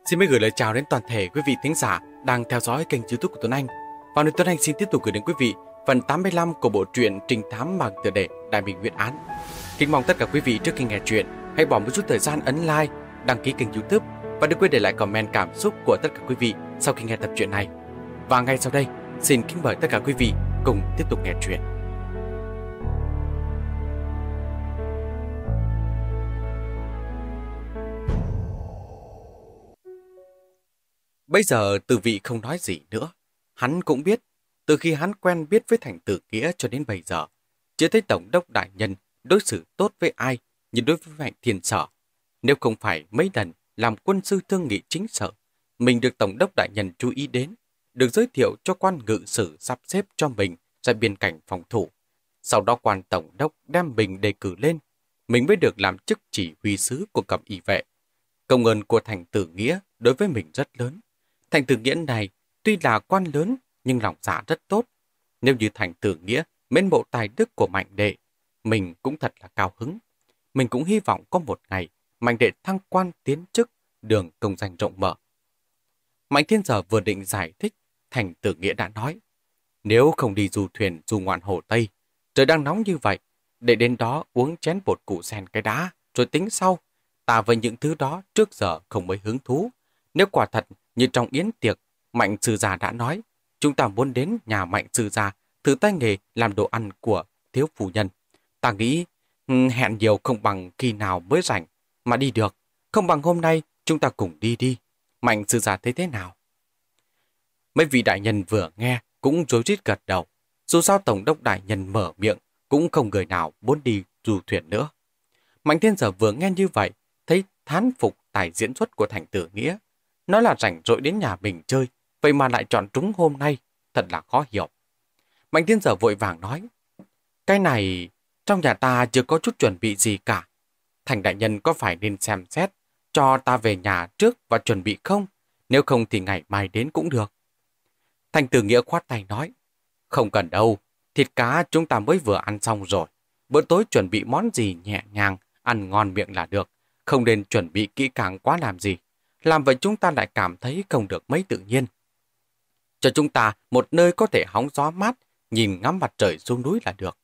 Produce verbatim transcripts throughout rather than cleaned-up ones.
Xin mới gửi lời chào đến toàn thể quý vị thính giả đang theo dõi kênh YouTube của Tuấn Anh. Và nơi Tuấn Anh xin tiếp tục gửi đến quý vị phần tám mươi lăm của bộ truyện Trinh thám bằng tựa đề Đại Bình Nguyên Án. Kính mong tất cả quý vị trước khi nghe truyện hãy bỏ một chút thời gian ấn like, đăng ký kênh YouTube và đừng quên để lại comment cảm xúc của tất cả quý vị sau khi nghe tập truyện này. Và ngay sau đây, xin kính mời tất cả quý vị cùng tiếp tục nghe truyện. Bây giờ Từ Vị không nói gì nữa. Hắn cũng biết, từ khi hắn quen biết với Thành Tử Nghĩa cho đến bây giờ, chưa thấy Tổng đốc đại nhân đối xử tốt với ai như đối với Mạnh Thiên Sở. Nếu không phải mấy lần làm quân sư thương nghị chính sở, mình được Tổng đốc đại nhân chú ý đến, được giới thiệu cho quan ngự sử sắp xếp cho mình ra biên cảnh phòng thủ. Sau đó quan Tổng đốc đem mình đề cử lên, mình mới được làm chức chỉ huy sứ của Cẩm Y vệ. Công ơn của Thành Tử Nghĩa đối với mình rất lớn. Thành Tử Nghĩa này tuy là quan lớn nhưng lòng dạ rất tốt. Nếu như Thành Tử Nghĩa mến mộ tài đức của Mạnh đệ, mình cũng thật là cao hứng. Mình cũng hy vọng có một ngày Mạnh đệ thăng quan tiến chức, đường công danh rộng mở. Mạnh Thiên Sở vừa định giải thích, Thành Tử Nghĩa đã nói: nếu không đi du thuyền du ngoạn Hồ Tây, trời đang nóng như vậy, để đến đó uống chén bột củ sen cái đá, rồi tính sau. Ta với những thứ đó trước giờ không mấy hứng thú. Nếu quả thật như trong yến tiệc, Mạnh sư gia đã nói, chúng ta muốn đến nhà Mạnh sư gia thử tay nghề làm đồ ăn của thiếu phu nhân. Ta nghĩ hẹn nhiều không bằng khi nào mới rảnh mà đi được, không bằng hôm nay chúng ta cùng đi đi. Mạnh sư gia thấy thế nào? Mấy vị đại nhân vừa nghe cũng rối rít gật đầu. Dù sao Tổng đốc đại nhân mở miệng cũng không người nào muốn đi du thuyền nữa. Mạnh Thiên Sở vừa nghe như vậy, thấy thán phục tài diễn xuất của Thành Tử Nghĩa. Nói là rảnh rỗi đến nhà mình chơi, vậy mà lại chọn trúng hôm nay, thật là khó hiểu. Mạnh Thiên Sở vội vàng nói: cái này, trong nhà ta chưa có chút chuẩn bị gì cả. Thành đại nhân có phải nên xem xét, cho ta về nhà trước và chuẩn bị không? Nếu không thì ngày mai đến cũng được. Thành Tử Nghĩa khoát tay nói: không cần đâu, thịt cá chúng ta mới vừa ăn xong rồi. Bữa tối chuẩn bị món gì nhẹ nhàng, ăn ngon miệng là được, không nên chuẩn bị kỹ càng quá làm gì. Làm vậy chúng ta lại cảm thấy không được mấy tự nhiên. Cho chúng ta một nơi có thể hóng gió mát, nhìn ngắm mặt trời xuống núi là được.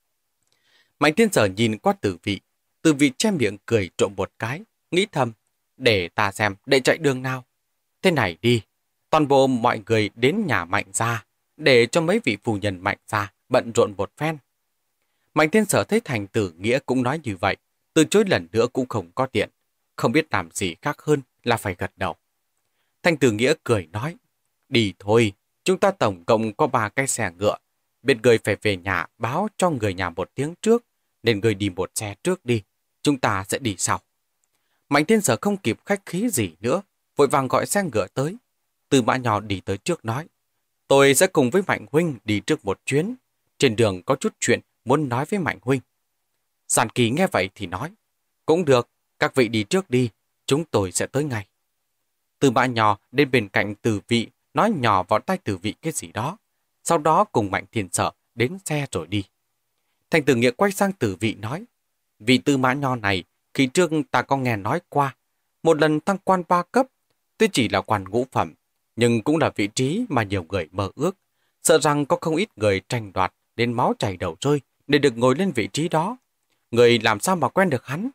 Mạnh Thiên Sở nhìn qua Tử Vị, Tử Vị che miệng cười trộm một cái, nghĩ thầm: để ta xem để chạy đường nào. Thế này đi, toàn bộ mọi người đến nhà Mạnh gia, để cho mấy vị phu nhân Mạnh gia bận rộn một phen. Mạnh Thiên Sở thấy Thành Tử Nghĩa cũng nói như vậy, từ chối lần nữa cũng không có tiện, không biết làm gì khác hơn là phải gật đầu. Thành Tử Nghĩa cười nói: đi thôi, chúng ta tổng cộng có ba cái xe ngựa. Biết người phải về nhà báo cho người nhà một tiếng trước, nên người đi một xe trước đi, chúng ta sẽ đi sau. Mạnh Thiên Sở không kịp khách khí gì nữa, vội vàng gọi xe ngựa tới. Tư Mã Nho đi tới trước nói: tôi sẽ cùng với Mạnh huynh đi trước một chuyến. Trên đường có chút chuyện muốn nói với Mạnh huynh. Giản Kỳ nghe vậy thì nói: cũng được, các vị đi trước đi, chúng tôi sẽ tới ngay. Tư Mã Nho đến bên cạnh Tử Vị, nói nhỏ vào tai Tử Vị cái gì đó, sau đó cùng Mạnh Thiên Sở đến xe rồi đi. Thành Tử Nghĩa quay sang Tử Vị nói: vị Tư Mã Nho này, khi trước ta có nghe nói qua, một lần thăng quan ba cấp, tuy chỉ là quan ngũ phẩm, nhưng cũng là vị trí mà nhiều người mơ ước, sợ rằng có không ít người tranh đoạt đến máu chảy đầu rơi để được ngồi lên vị trí đó. Người làm sao mà quen được hắn?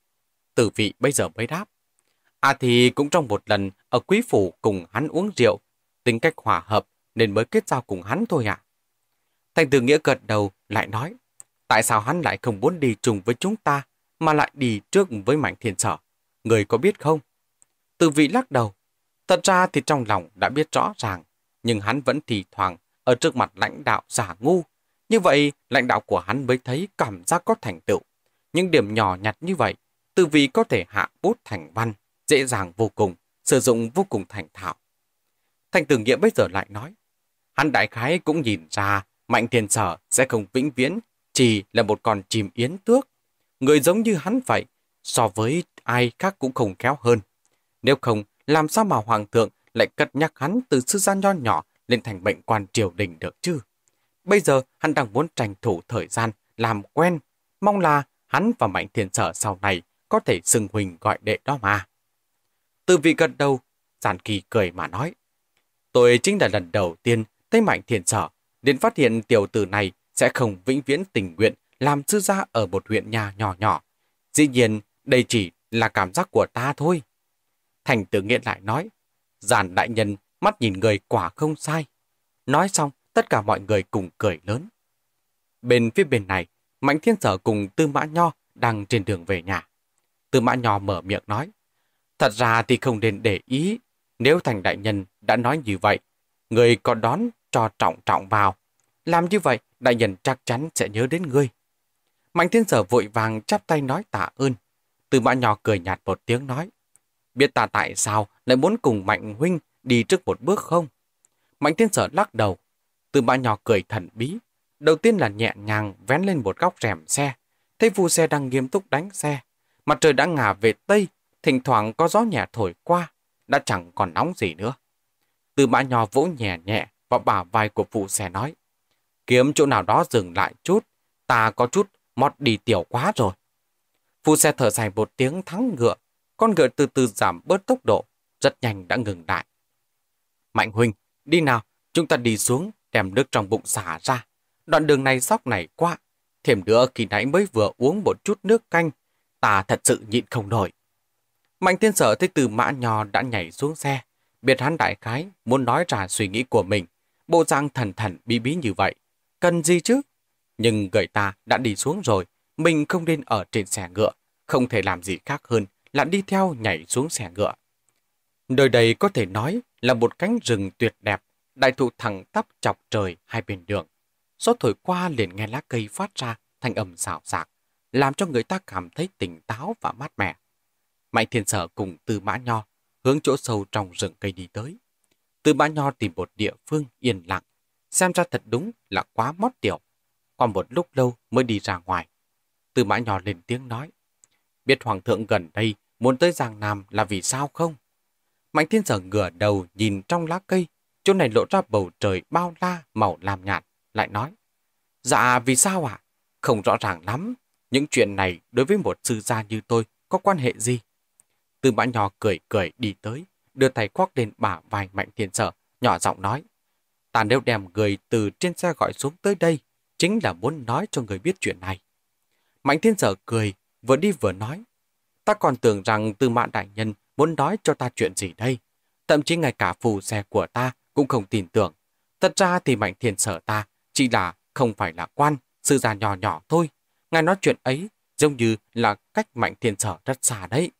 Tử Vị bây giờ mới đáp: à thì cũng trong một lần ở quý phủ cùng hắn uống rượu, tính cách hòa hợp nên mới kết giao cùng hắn thôi ạ. Thành Tử Nghĩa gật đầu lại nói: tại sao hắn lại không muốn đi chung với chúng ta mà lại đi trước với Mạnh Thiên Sở? Người có biết không? Tử Vị lắc đầu: thật ra thì trong lòng đã biết rõ ràng, nhưng hắn vẫn thì thoảng ở trước mặt lãnh đạo giả ngu. Như vậy lãnh đạo của hắn mới thấy cảm giác có thành tựu. Những điểm nhỏ nhặt như vậy, Tử Vị có thể hạ bút thành văn, dễ dàng vô cùng, sử dụng vô cùng thành thạo. Thành Tử Nghĩa bây giờ lại nói: hắn đại khái cũng nhìn ra Mạnh Thiên Sở sẽ không vĩnh viễn chỉ là một con chim yến tước. Người giống như hắn vậy, so với ai khác cũng không khéo hơn. Nếu không, làm sao mà Hoàng thượng lại cất nhắc hắn từ sư gia nho nhỏ lên thành mệnh quan triều đình được chứ? Bây giờ hắn đang muốn tranh thủ thời gian, làm quen, mong là hắn và Mạnh Thiên Sở sau này có thể xưng huynh gọi đệ đó mà. Tử Vị gật đầu, Giản Kỳ cười mà nói. Tôi chính là lần đầu tiên thấy Mạnh Thiên Sở, đến phát hiện tiểu tử này sẽ không vĩnh viễn tình nguyện làm sư gia ở một huyện nhà nhỏ nhỏ. Dĩ nhiên, đây chỉ là cảm giác của ta thôi. Thành Tử Nghĩa lại nói, Giản đại nhân mắt nhìn người quả không sai. Nói xong, tất cả mọi người cùng cười lớn. Bên phía bên này, Mạnh Thiên Sở cùng Tư Mã Nho đang trên đường về nhà. Tư Mã Nho mở miệng nói, thật ra thì không nên để ý, nếu Thành đại nhân đã nói như vậy, người có đón cho trọng trọng vào. Làm như vậy, đại nhân chắc chắn sẽ nhớ đến ngươi. Mạnh Thiên Sở vội vàng chắp tay nói tạ ơn. Tư Mã Nho cười nhạt một tiếng nói, biết ta tại sao lại muốn cùng Mạnh huynh đi trước một bước không? Mạnh Thiên Sở lắc đầu. Tư Mã Nho cười thần bí. Đầu tiên là nhẹ nhàng vén lên một góc rèm xe. Thấy phu xe đang nghiêm túc đánh xe. Mặt trời đã ngả về Tây, thỉnh thoảng có gió nhẹ thổi qua, đã chẳng còn nóng gì nữa. Tư Mã Nho vỗ nhẹ nhẹ vào bả vai của phụ xe nói, kiếm chỗ nào đó dừng lại chút, ta có chút mót đi tiểu quá rồi. Phụ xe thở dài một tiếng thắng ngựa, con ngựa từ từ giảm bớt tốc độ, rất nhanh đã ngừng lại. Mạnh huynh, đi nào, chúng ta đi xuống, đem nước trong bụng xả ra. Đoạn đường này sóc này quá, thêm nữa khi nãy mới vừa uống một chút nước canh, ta thật sự nhịn không nổi. Mạnh Thiên Sở thấy Tư Mã Nho đã nhảy xuống xe, biết hắn đại khái muốn nói ra suy nghĩ của mình, bộ dạng thần thần bí bí như vậy. Cần gì chứ? Nhưng người ta đã đi xuống rồi, mình không nên ở trên xe ngựa, không thể làm gì khác hơn là đi theo nhảy xuống xe ngựa. Nơi đây có thể nói là một cánh rừng tuyệt đẹp, đại thụ thẳng tắp chọc trời hai bên đường. Gió thổi qua liền nghe lá cây phát ra thanh âm xào xạc, làm cho người ta cảm thấy tỉnh táo và mát mẻ. Mạnh Thiên Sở cùng Tư Mã Nho hướng chỗ sâu trong rừng cây đi tới. Tư Mã Nho tìm một địa phương yên lặng, xem ra thật đúng là quá mót tiểu. Qua một lúc lâu mới đi ra ngoài. Tư Mã Nho lên tiếng nói, biết Hoàng thượng gần đây muốn tới Giang Nam là vì sao không? Mạnh Thiên Sở ngửa đầu nhìn trong lá cây, chỗ này lộ ra bầu trời bao la màu lam nhạt, lại nói, dạ vì sao ạ? Không rõ ràng lắm, những chuyện này đối với một sư gia như tôi có quan hệ gì? Tư Mã Nho cười cười đi tới, đưa tay khoác lên bả vai Mạnh Thiên Sở, nhỏ giọng nói, ta nếu đem người từ trên xe gọi xuống tới đây, chính là muốn nói cho người biết chuyện này. Mạnh Thiên Sở cười, vừa đi vừa nói, ta còn tưởng rằng Tư Mã đại nhân muốn nói cho ta chuyện gì đây. Thậm chí ngay cả phù xe của ta cũng không tin tưởng. Thật ra thì Mạnh Thiên Sở ta chỉ là không phải là quan, sư gia nhỏ nhỏ thôi. Ngài nói chuyện ấy giống như là cách Mạnh Thiên Sở rất xa đấy.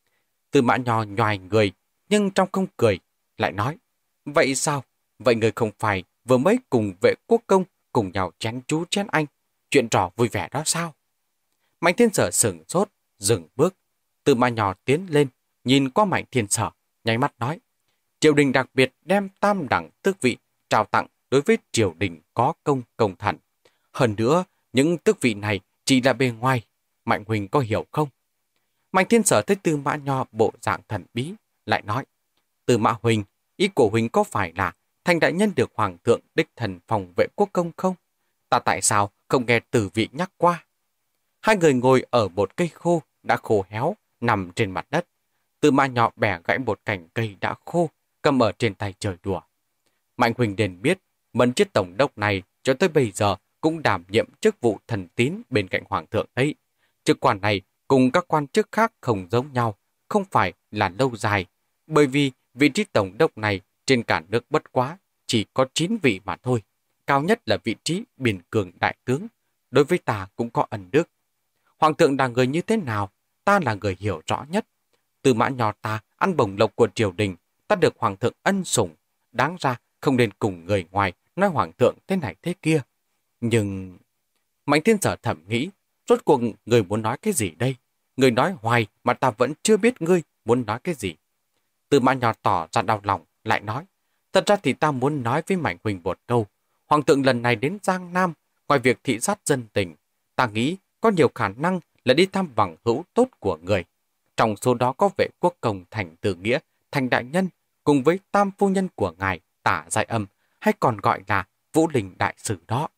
Tư Mã Nho nhoài người, nhưng trong không cười, lại nói, vậy sao? Vậy người không phải vừa mới cùng vệ quốc công cùng nhau chén chú chén anh, chuyện trò vui vẻ đó sao? Mạnh Thiên Sở sửng sốt, dừng bước. Tư Mã Nho tiến lên, nhìn qua Mạnh Thiên Sở, nháy mắt nói, triều đình đặc biệt đem tam đẳng tước vị trao tặng đối với triều đình có công công thần. Hơn nữa, những tước vị này chỉ là bề ngoài, Mạnh huynh có hiểu không? Mạnh Thiên Sở thấy Tư Mã Nho bộ dạng thần bí, lại nói, Tư Mã huynh, ý của huynh có phải là Thành đại nhân được hoàng thượng đích thần phòng vệ quốc công không? Ta tại sao không nghe Tử Vị nhắc qua? Hai người ngồi ở một cây khô đã khô héo, nằm trên mặt đất. Tư Mã Nho bẻ gãy một cành cây đã khô, cầm ở trên tay trời đùa. Mạnh huynh đền biết, Mân Chiết tổng đốc này cho tới bây giờ cũng đảm nhiệm chức vụ thần tín bên cạnh hoàng thượng đấy. Chức quan này cùng các quan chức khác không giống nhau, không phải là lâu dài, bởi vì vị trí tổng đốc này trên cả nước bất quá chỉ có chín vị mà thôi. Cao nhất là vị trí biên cường đại tướng, đối với ta cũng có ân đức. Hoàng thượng là người như thế nào, ta là người hiểu rõ nhất. Tư Mã Nho ta ăn bổng lộc của triều đình, ta được hoàng thượng ân sủng, đáng ra không nên cùng người ngoài nói hoàng thượng thế này thế kia. Nhưng Mạnh Thiên Sở thầm nghĩ, rốt cuộc người muốn nói cái gì đây? Người nói hoài mà ta vẫn chưa biết ngươi muốn nói cái gì. Tư Mã Nho tỏ ra đau lòng, lại nói, thật ra thì ta muốn nói với Mạnh huynh một câu. Hoàng thượng lần này đến Giang Nam, ngoài việc thị sát dân tình, ta nghĩ có nhiều khả năng là đi thăm bằng hữu tốt của người. Trong số đó có vệ quốc công Thành Tử Nghĩa, Thành đại nhân, cùng với tam phu nhân của ngài Tả Giai Âm, hay còn gọi là Vũ Linh đại sử đó.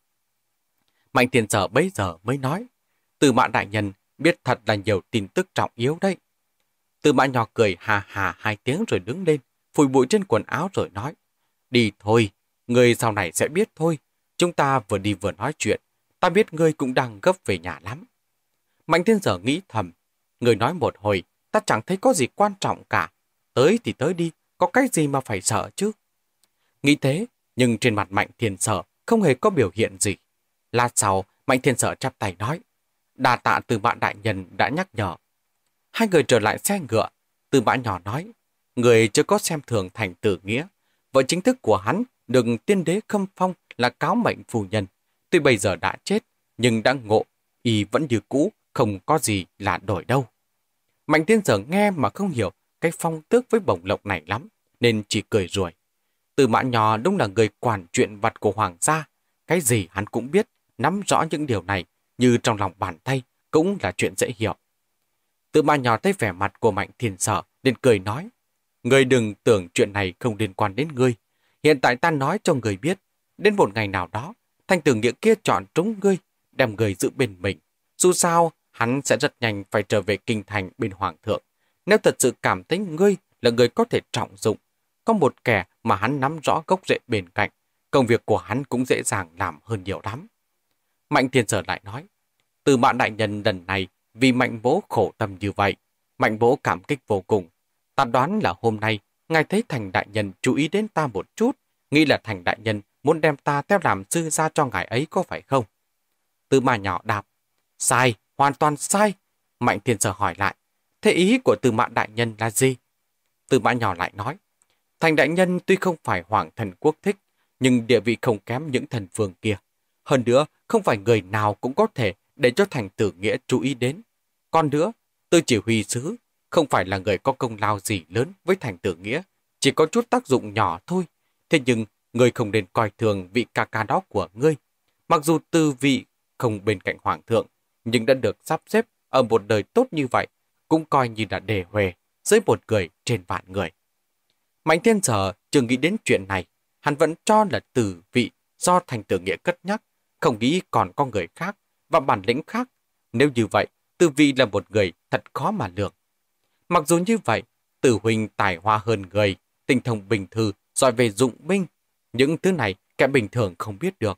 Mạnh Thiên Sở bấy giờ mới nói, Tư Mã đại nhân biết thật là nhiều tin tức trọng yếu đấy. Tư Mã Nho cười hà hà hai tiếng rồi đứng lên, phủi bụi trên quần áo rồi nói, đi thôi, ngươi sau này sẽ biết thôi. Chúng ta vừa đi vừa nói chuyện, ta biết ngươi cũng đang gấp về nhà lắm. Mạnh Thiên Sở nghĩ thầm, ngươi nói một hồi, ta chẳng thấy có gì quan trọng cả. Tới thì tới đi, có cái gì mà phải sợ chứ? Nghĩ thế, nhưng trên mặt Mạnh Thiên Sở không hề có biểu hiện gì. Lát sau, Mạnh Thiên Sở chắp tay nói, đà tạ Tư Mã đại nhân đã nhắc nhở. Hai người trở lại xe ngựa, Tư Mã nhỏ nói, người chưa có xem thường Thành Tử Nghĩa. Vợ chính thức của hắn được tiên đế khâm phong là Cáo Mệnh phu nhân. Tuy bây giờ đã chết, nhưng đã ngộ, y vẫn như cũ, không có gì là đổi đâu. Mạnh Thiên Sở nghe mà không hiểu cái phong tước với bổng lộc này lắm, nên chỉ cười ruồi. Tư Mã nhỏ đúng là người quản chuyện vặt của hoàng gia. Cái gì hắn cũng biết, nắm rõ những điều này như trong lòng bàn tay cũng là chuyện dễ hiểu. Tư Mã nhỏ thấy vẻ mặt của Mạnh Thiên Sở nên cười nói, ngươi đừng tưởng chuyện này không liên quan đến ngươi. Hiện tại ta nói cho ngươi biết, đến một ngày nào đó, Thành Tử Nghĩa kia chọn trúng ngươi, đem ngươi giữ bên mình. Dù sao, hắn sẽ rất nhanh phải trở về kinh thành bên hoàng thượng. Nếu thật sự cảm thấy ngươi là người có thể trọng dụng, có một kẻ mà hắn nắm rõ gốc rễ bên cạnh, công việc của hắn cũng dễ dàng làm hơn nhiều lắm. Mạnh Thiên Sở lại nói, Tư Mã đại nhân lần này vì Mạnh bố khổ tâm như vậy, Mạnh bố cảm kích vô cùng. Ta đoán là hôm nay, ngài thấy Thành đại nhân chú ý đến ta một chút, nghĩ là Thành đại nhân muốn đem ta theo làm sư gia cho ngài ấy có phải không? Tư Mã nhỏ đáp, sai, hoàn toàn sai. Mạnh Thiên Sở hỏi lại, thế ý của Tư Mã đại nhân là gì? Tư Mã nhỏ lại nói, Thành đại nhân tuy không phải hoàng thần quốc thích, nhưng địa vị không kém những thần vương kia. Hơn nữa, không phải người nào cũng có thể để cho Thành Tử Nghĩa chú ý đến. Còn nữa, Tư chỉ huy sứ không phải là người có công lao gì lớn với Thành Tử Nghĩa, chỉ có chút tác dụng nhỏ thôi. Thế nhưng, ngươi không nên coi thường vị ca ca đó của ngươi. Mặc dù tư vị không bên cạnh hoàng thượng, nhưng đã được sắp xếp ở một đời tốt như vậy, cũng coi như là đề huề dưới một người trên vạn người. Mạnh Thiên Sở chưa nghĩ đến chuyện này, hắn vẫn cho là tử vị do Thành Tử Nghĩa cất nhắc, không nghĩ còn có người khác và bản lĩnh khác. Nếu như vậy, Tử vị là một người thật khó mà lường. Mặc dù như vậy, Tử huynh tài hoa hơn người, tinh thông bình thư, giỏi về dụng binh. Những thứ này kẻ bình thường không biết được.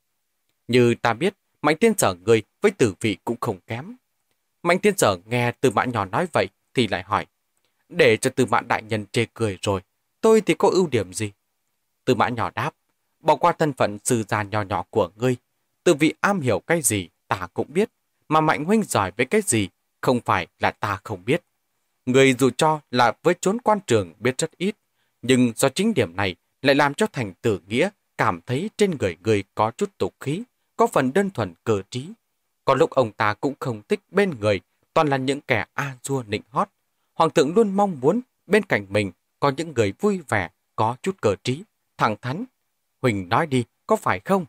Như ta biết, Mạnh Thiên Sở người với Tử vị cũng không kém. Mạnh Thiên Sở nghe Tư Mã nhỏ nói vậy thì lại hỏi, để cho Tư Mã đại nhân chê cười rồi, tôi thì có ưu điểm gì? Tư Mã nhỏ đáp, bỏ qua thân phận sư gia nhỏ nhỏ của ngươi, Tử vị am hiểu cái gì ta cũng biết, mà Mạnh huynh giỏi với cái gì không phải là ta không biết. Người dù cho là với chốn quan trường biết rất ít, nhưng do chính điểm này lại làm cho Thành Tử Nghĩa cảm thấy trên người người có chút tục khí, có phần đơn thuần cờ trí. Có lúc ông ta cũng không thích bên người toàn là những kẻ a dua nịnh hót. Hoàng thượng luôn mong muốn bên cạnh mình có những người vui vẻ, có chút cờ trí, thẳng thắn. Huỳnh nói đi, có phải không?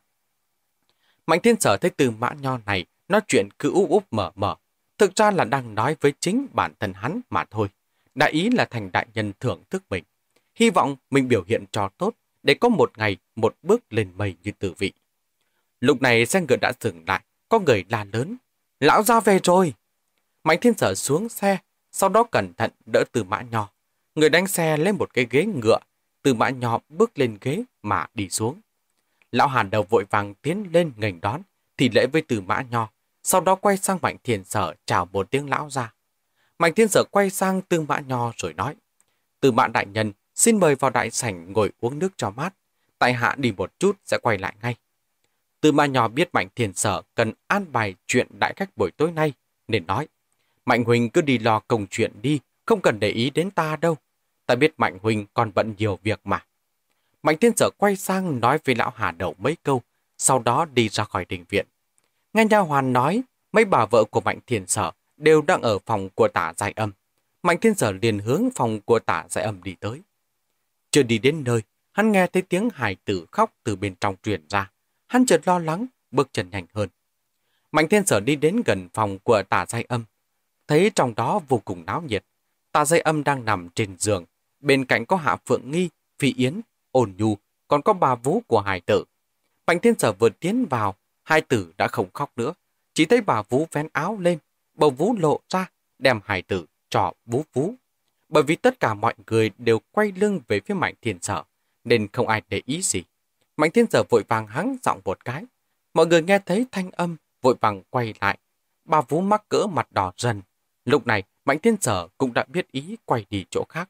Mạnh Thiên Sở thấy Tư Mã Nho này nói chuyện cứ úp úp mở mở, thực ra là đang nói với chính bản thân hắn mà thôi. Đại ý là Thành đại nhân thưởng thức mình, hy vọng mình biểu hiện cho tốt để có một ngày một bước lên mây như Tử vị. Lúc này xe ngựa đã dừng lại, có người la lớn, lão ra về rồi. Mạnh Thiên Sở xuống xe, sau đó cẩn thận đỡ Tư Mã Nho. Người đánh xe lên một cái ghế ngựa, Tư Mã Nho bước lên ghế mà đi xuống. Lão Hàn Đầu vội vàng tiến lên nghênh đón, thì lễ với Tư Mã Nho, sau đó quay sang Mạnh Thiên Sở chào một tiếng lão ra. Mạnh Thiên Sở quay sang Tư Mã Nho rồi nói, Tư Mã đại nhân xin mời vào đại sảnh ngồi uống nước cho mát, tại hạ đi một chút sẽ quay lại ngay. Tư Mã Nho biết Mạnh Thiên Sở cần an bài chuyện đại khách buổi tối nay, nên nói, Mạnh huynh cứ đi lo công chuyện đi, không cần để ý đến ta đâu. Ta biết Mạnh huynh còn bận nhiều việc mà. Mạnh Thiên Sở quay sang nói với lão Hà Đầu mấy câu, sau đó đi ra khỏi đình viện. Nghe nha hoàn nói, mấy bà vợ của Mạnh Thiên Sở đều đang ở phòng của Tả Giai Âm. Mạnh Thiên Sở liền hướng phòng của Tả Giai Âm đi tới. Chưa đi đến nơi, hắn nghe thấy tiếng hài tử khóc từ bên trong truyền ra. Hắn chợt lo lắng, bước chân nhanh hơn. Mạnh Thiên Sở đi đến gần phòng của Tả Giai Âm, thấy trong đó vô cùng náo nhiệt. Tả Giai Âm đang nằm trên giường, bên cạnh có Hạ Phượng Nghi, Phi Yến, Ôn Nhu, còn có bà vú của hài tử. Mạnh Thiên Sở vừa tiến vào, hài tử đã không khóc nữa, chỉ thấy bà vú vén áo lên, bầu vú lộ ra, đem hài tử cho bú vú. bởi vì tất cả mọi người đều quay lưng về phía Mạnh Thiên Sở, nên không ai để ý gì. Mạnh Thiên Sở vội vàng hắng giọng một cái. Mọi người nghe thấy thanh âm, vội vàng quay lại. Bà Vú mắc cỡ mặt đỏ dần. Lúc này, Mạnh Thiên Sở cũng đã biết ý quay đi chỗ khác.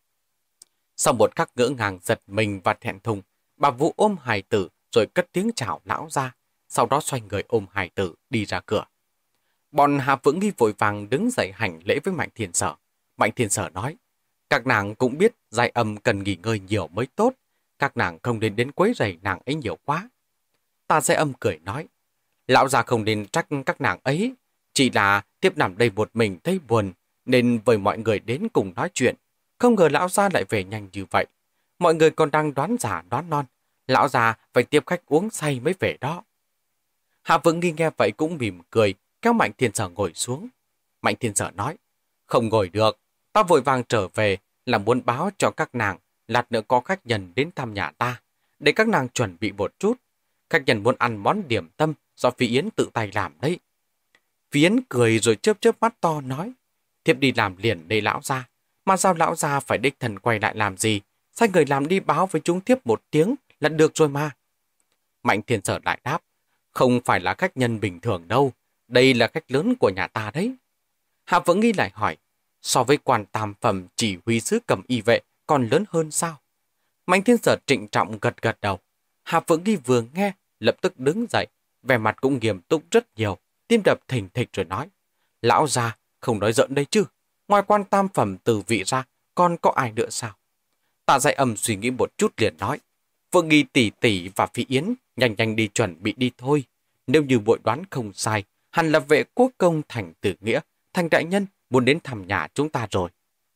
Sau một khắc ngỡ ngàng giật mình và thẹn thùng, bà Vú ôm hài tử rồi cất tiếng chào lão ra, sau đó xoay người ôm hài tử đi ra cửa. Bọn Hạ Vững Nghi vội vàng đứng dậy hành lễ với Mạnh Thiên Sở. Mạnh Thiên Sở nói, các nàng cũng biết Giai Âm cần nghỉ ngơi nhiều mới tốt, các nàng không nên đến quấy rầy nàng ấy nhiều quá. Tà Giai Âm cười nói, lão già không nên trách các nàng ấy, chỉ là tiếp nằm đây một mình thấy buồn, nên với mọi người đến cùng nói chuyện. Không ngờ lão già lại về nhanh như vậy. Mọi người còn đang đoán giả đoán non, lão già phải tiếp khách uống say mới về đó. Hạ Vững Nghi nghe vậy cũng mỉm cười, kéo Mạnh Thiên Sở ngồi xuống. Mạnh Thiên Sở nói, không ngồi được, ta vội vàng trở về là muốn báo cho các nàng, lát nữa có khách nhân đến thăm nhà ta, để các nàng chuẩn bị một chút. Khách nhân muốn ăn món điểm tâm do Phi Yến tự tay làm đấy. Phi Yến cười rồi chớp chớp mắt to nói, thiếp đi làm liền đây lão gia, mà sao lão gia phải đích thân quay lại làm gì, sai người làm đi báo với chúng thiếp một tiếng là được rồi mà. Mạnh Thiên Sở lại đáp, không phải là khách nhân bình thường đâu, đây là khách lớn của nhà ta đấy. Hạ Vững Nghi lại hỏi, so với quan tam phẩm chỉ huy sứ cầm y vệ còn lớn hơn sao? Mạnh Thiên Sở trịnh trọng gật gật đầu. Hạ Vững Nghi vừa nghe, lập tức đứng dậy, vẻ mặt cũng nghiêm túc rất nhiều, tim đập thình thịch rồi nói, lão già, không nói giỡn đây chứ, ngoài quan tam phẩm từ vị ra, còn có ai nữa sao? Tạ Giai Âm suy nghĩ một chút liền nói, Vững Nghi tỷ tỷ và Phi Yến nhanh nhanh đi chuẩn bị đi thôi. Nếu như bội đoán không sai, hẳn là vệ quốc công Thành Tử Nghĩa, Thành đại nhân muốn đến thăm nhà chúng ta rồi.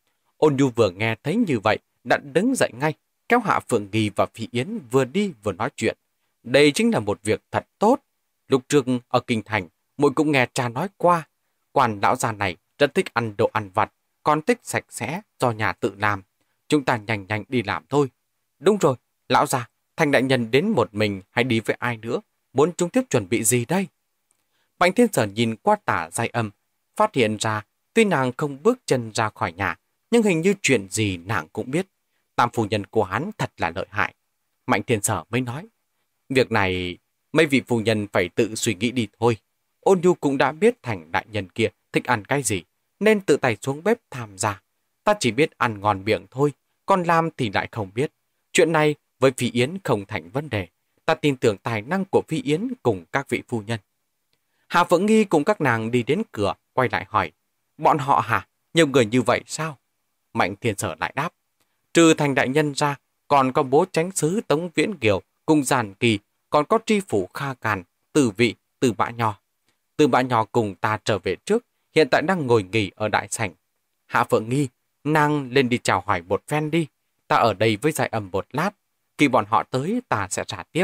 Ôn Nhu vừa nghe thấy như vậy, đã đứng dậy ngay, kéo Hạ Phượng Nghi và Phi Yến vừa đi vừa nói chuyện. Đây chính là một việc thật tốt. Lúc trước ở Kinh Thành, muội cũng nghe cha nói qua, quan lão già này rất thích ăn đồ ăn vặt, còn thích sạch sẽ do nhà tự làm. Chúng ta nhanh nhanh đi làm thôi. Đúng rồi, lão già, Thành đại nhân đến một mình hay đi với ai nữa? Muốn chúng tiếp chuẩn bị gì đây? Mạnh Thiên Sở nhìn qua Tả Giai Âm, phát hiện ra tuy nàng không bước chân ra khỏi nhà, nhưng hình như chuyện gì nàng cũng biết. Tam phu nhân của hắn thật là lợi hại. Mạnh Thiên Sở mới nói, việc này mấy vị phu nhân phải tự suy nghĩ đi thôi. Ôn Nhu cũng đã biết Thành đại nhân kia thích ăn cái gì, nên tự tay xuống bếp tham gia. Ta chỉ biết ăn ngon miệng thôi, còn làm thì lại không biết. Chuyện này với Phi Yến không thành vấn đề. Ta tin tưởng tài năng của Phi Yến cùng các vị phu nhân. Hạ Vững Nghi cùng các nàng đi đến cửa, quay lại hỏi, bọn họ hả? Nhiều người như vậy sao? Mạnh Thiên Sở lại đáp, trừ Thành đại nhân ra, còn có bố chánh sứ Tống Viễn Kiều cùng Giản Kỳ, còn có tri phủ Kha Càn, Từ Vị, Từ Bã Nho. Từ Bã Nho cùng ta trở về trước, hiện tại đang ngồi nghỉ ở đại sảnh. Hạ Phượng Nghi, nàng lên đi chào hỏi một phen đi, ta ở đây với Giai Âm một lát, khi bọn họ tới ta sẽ trả tiếp.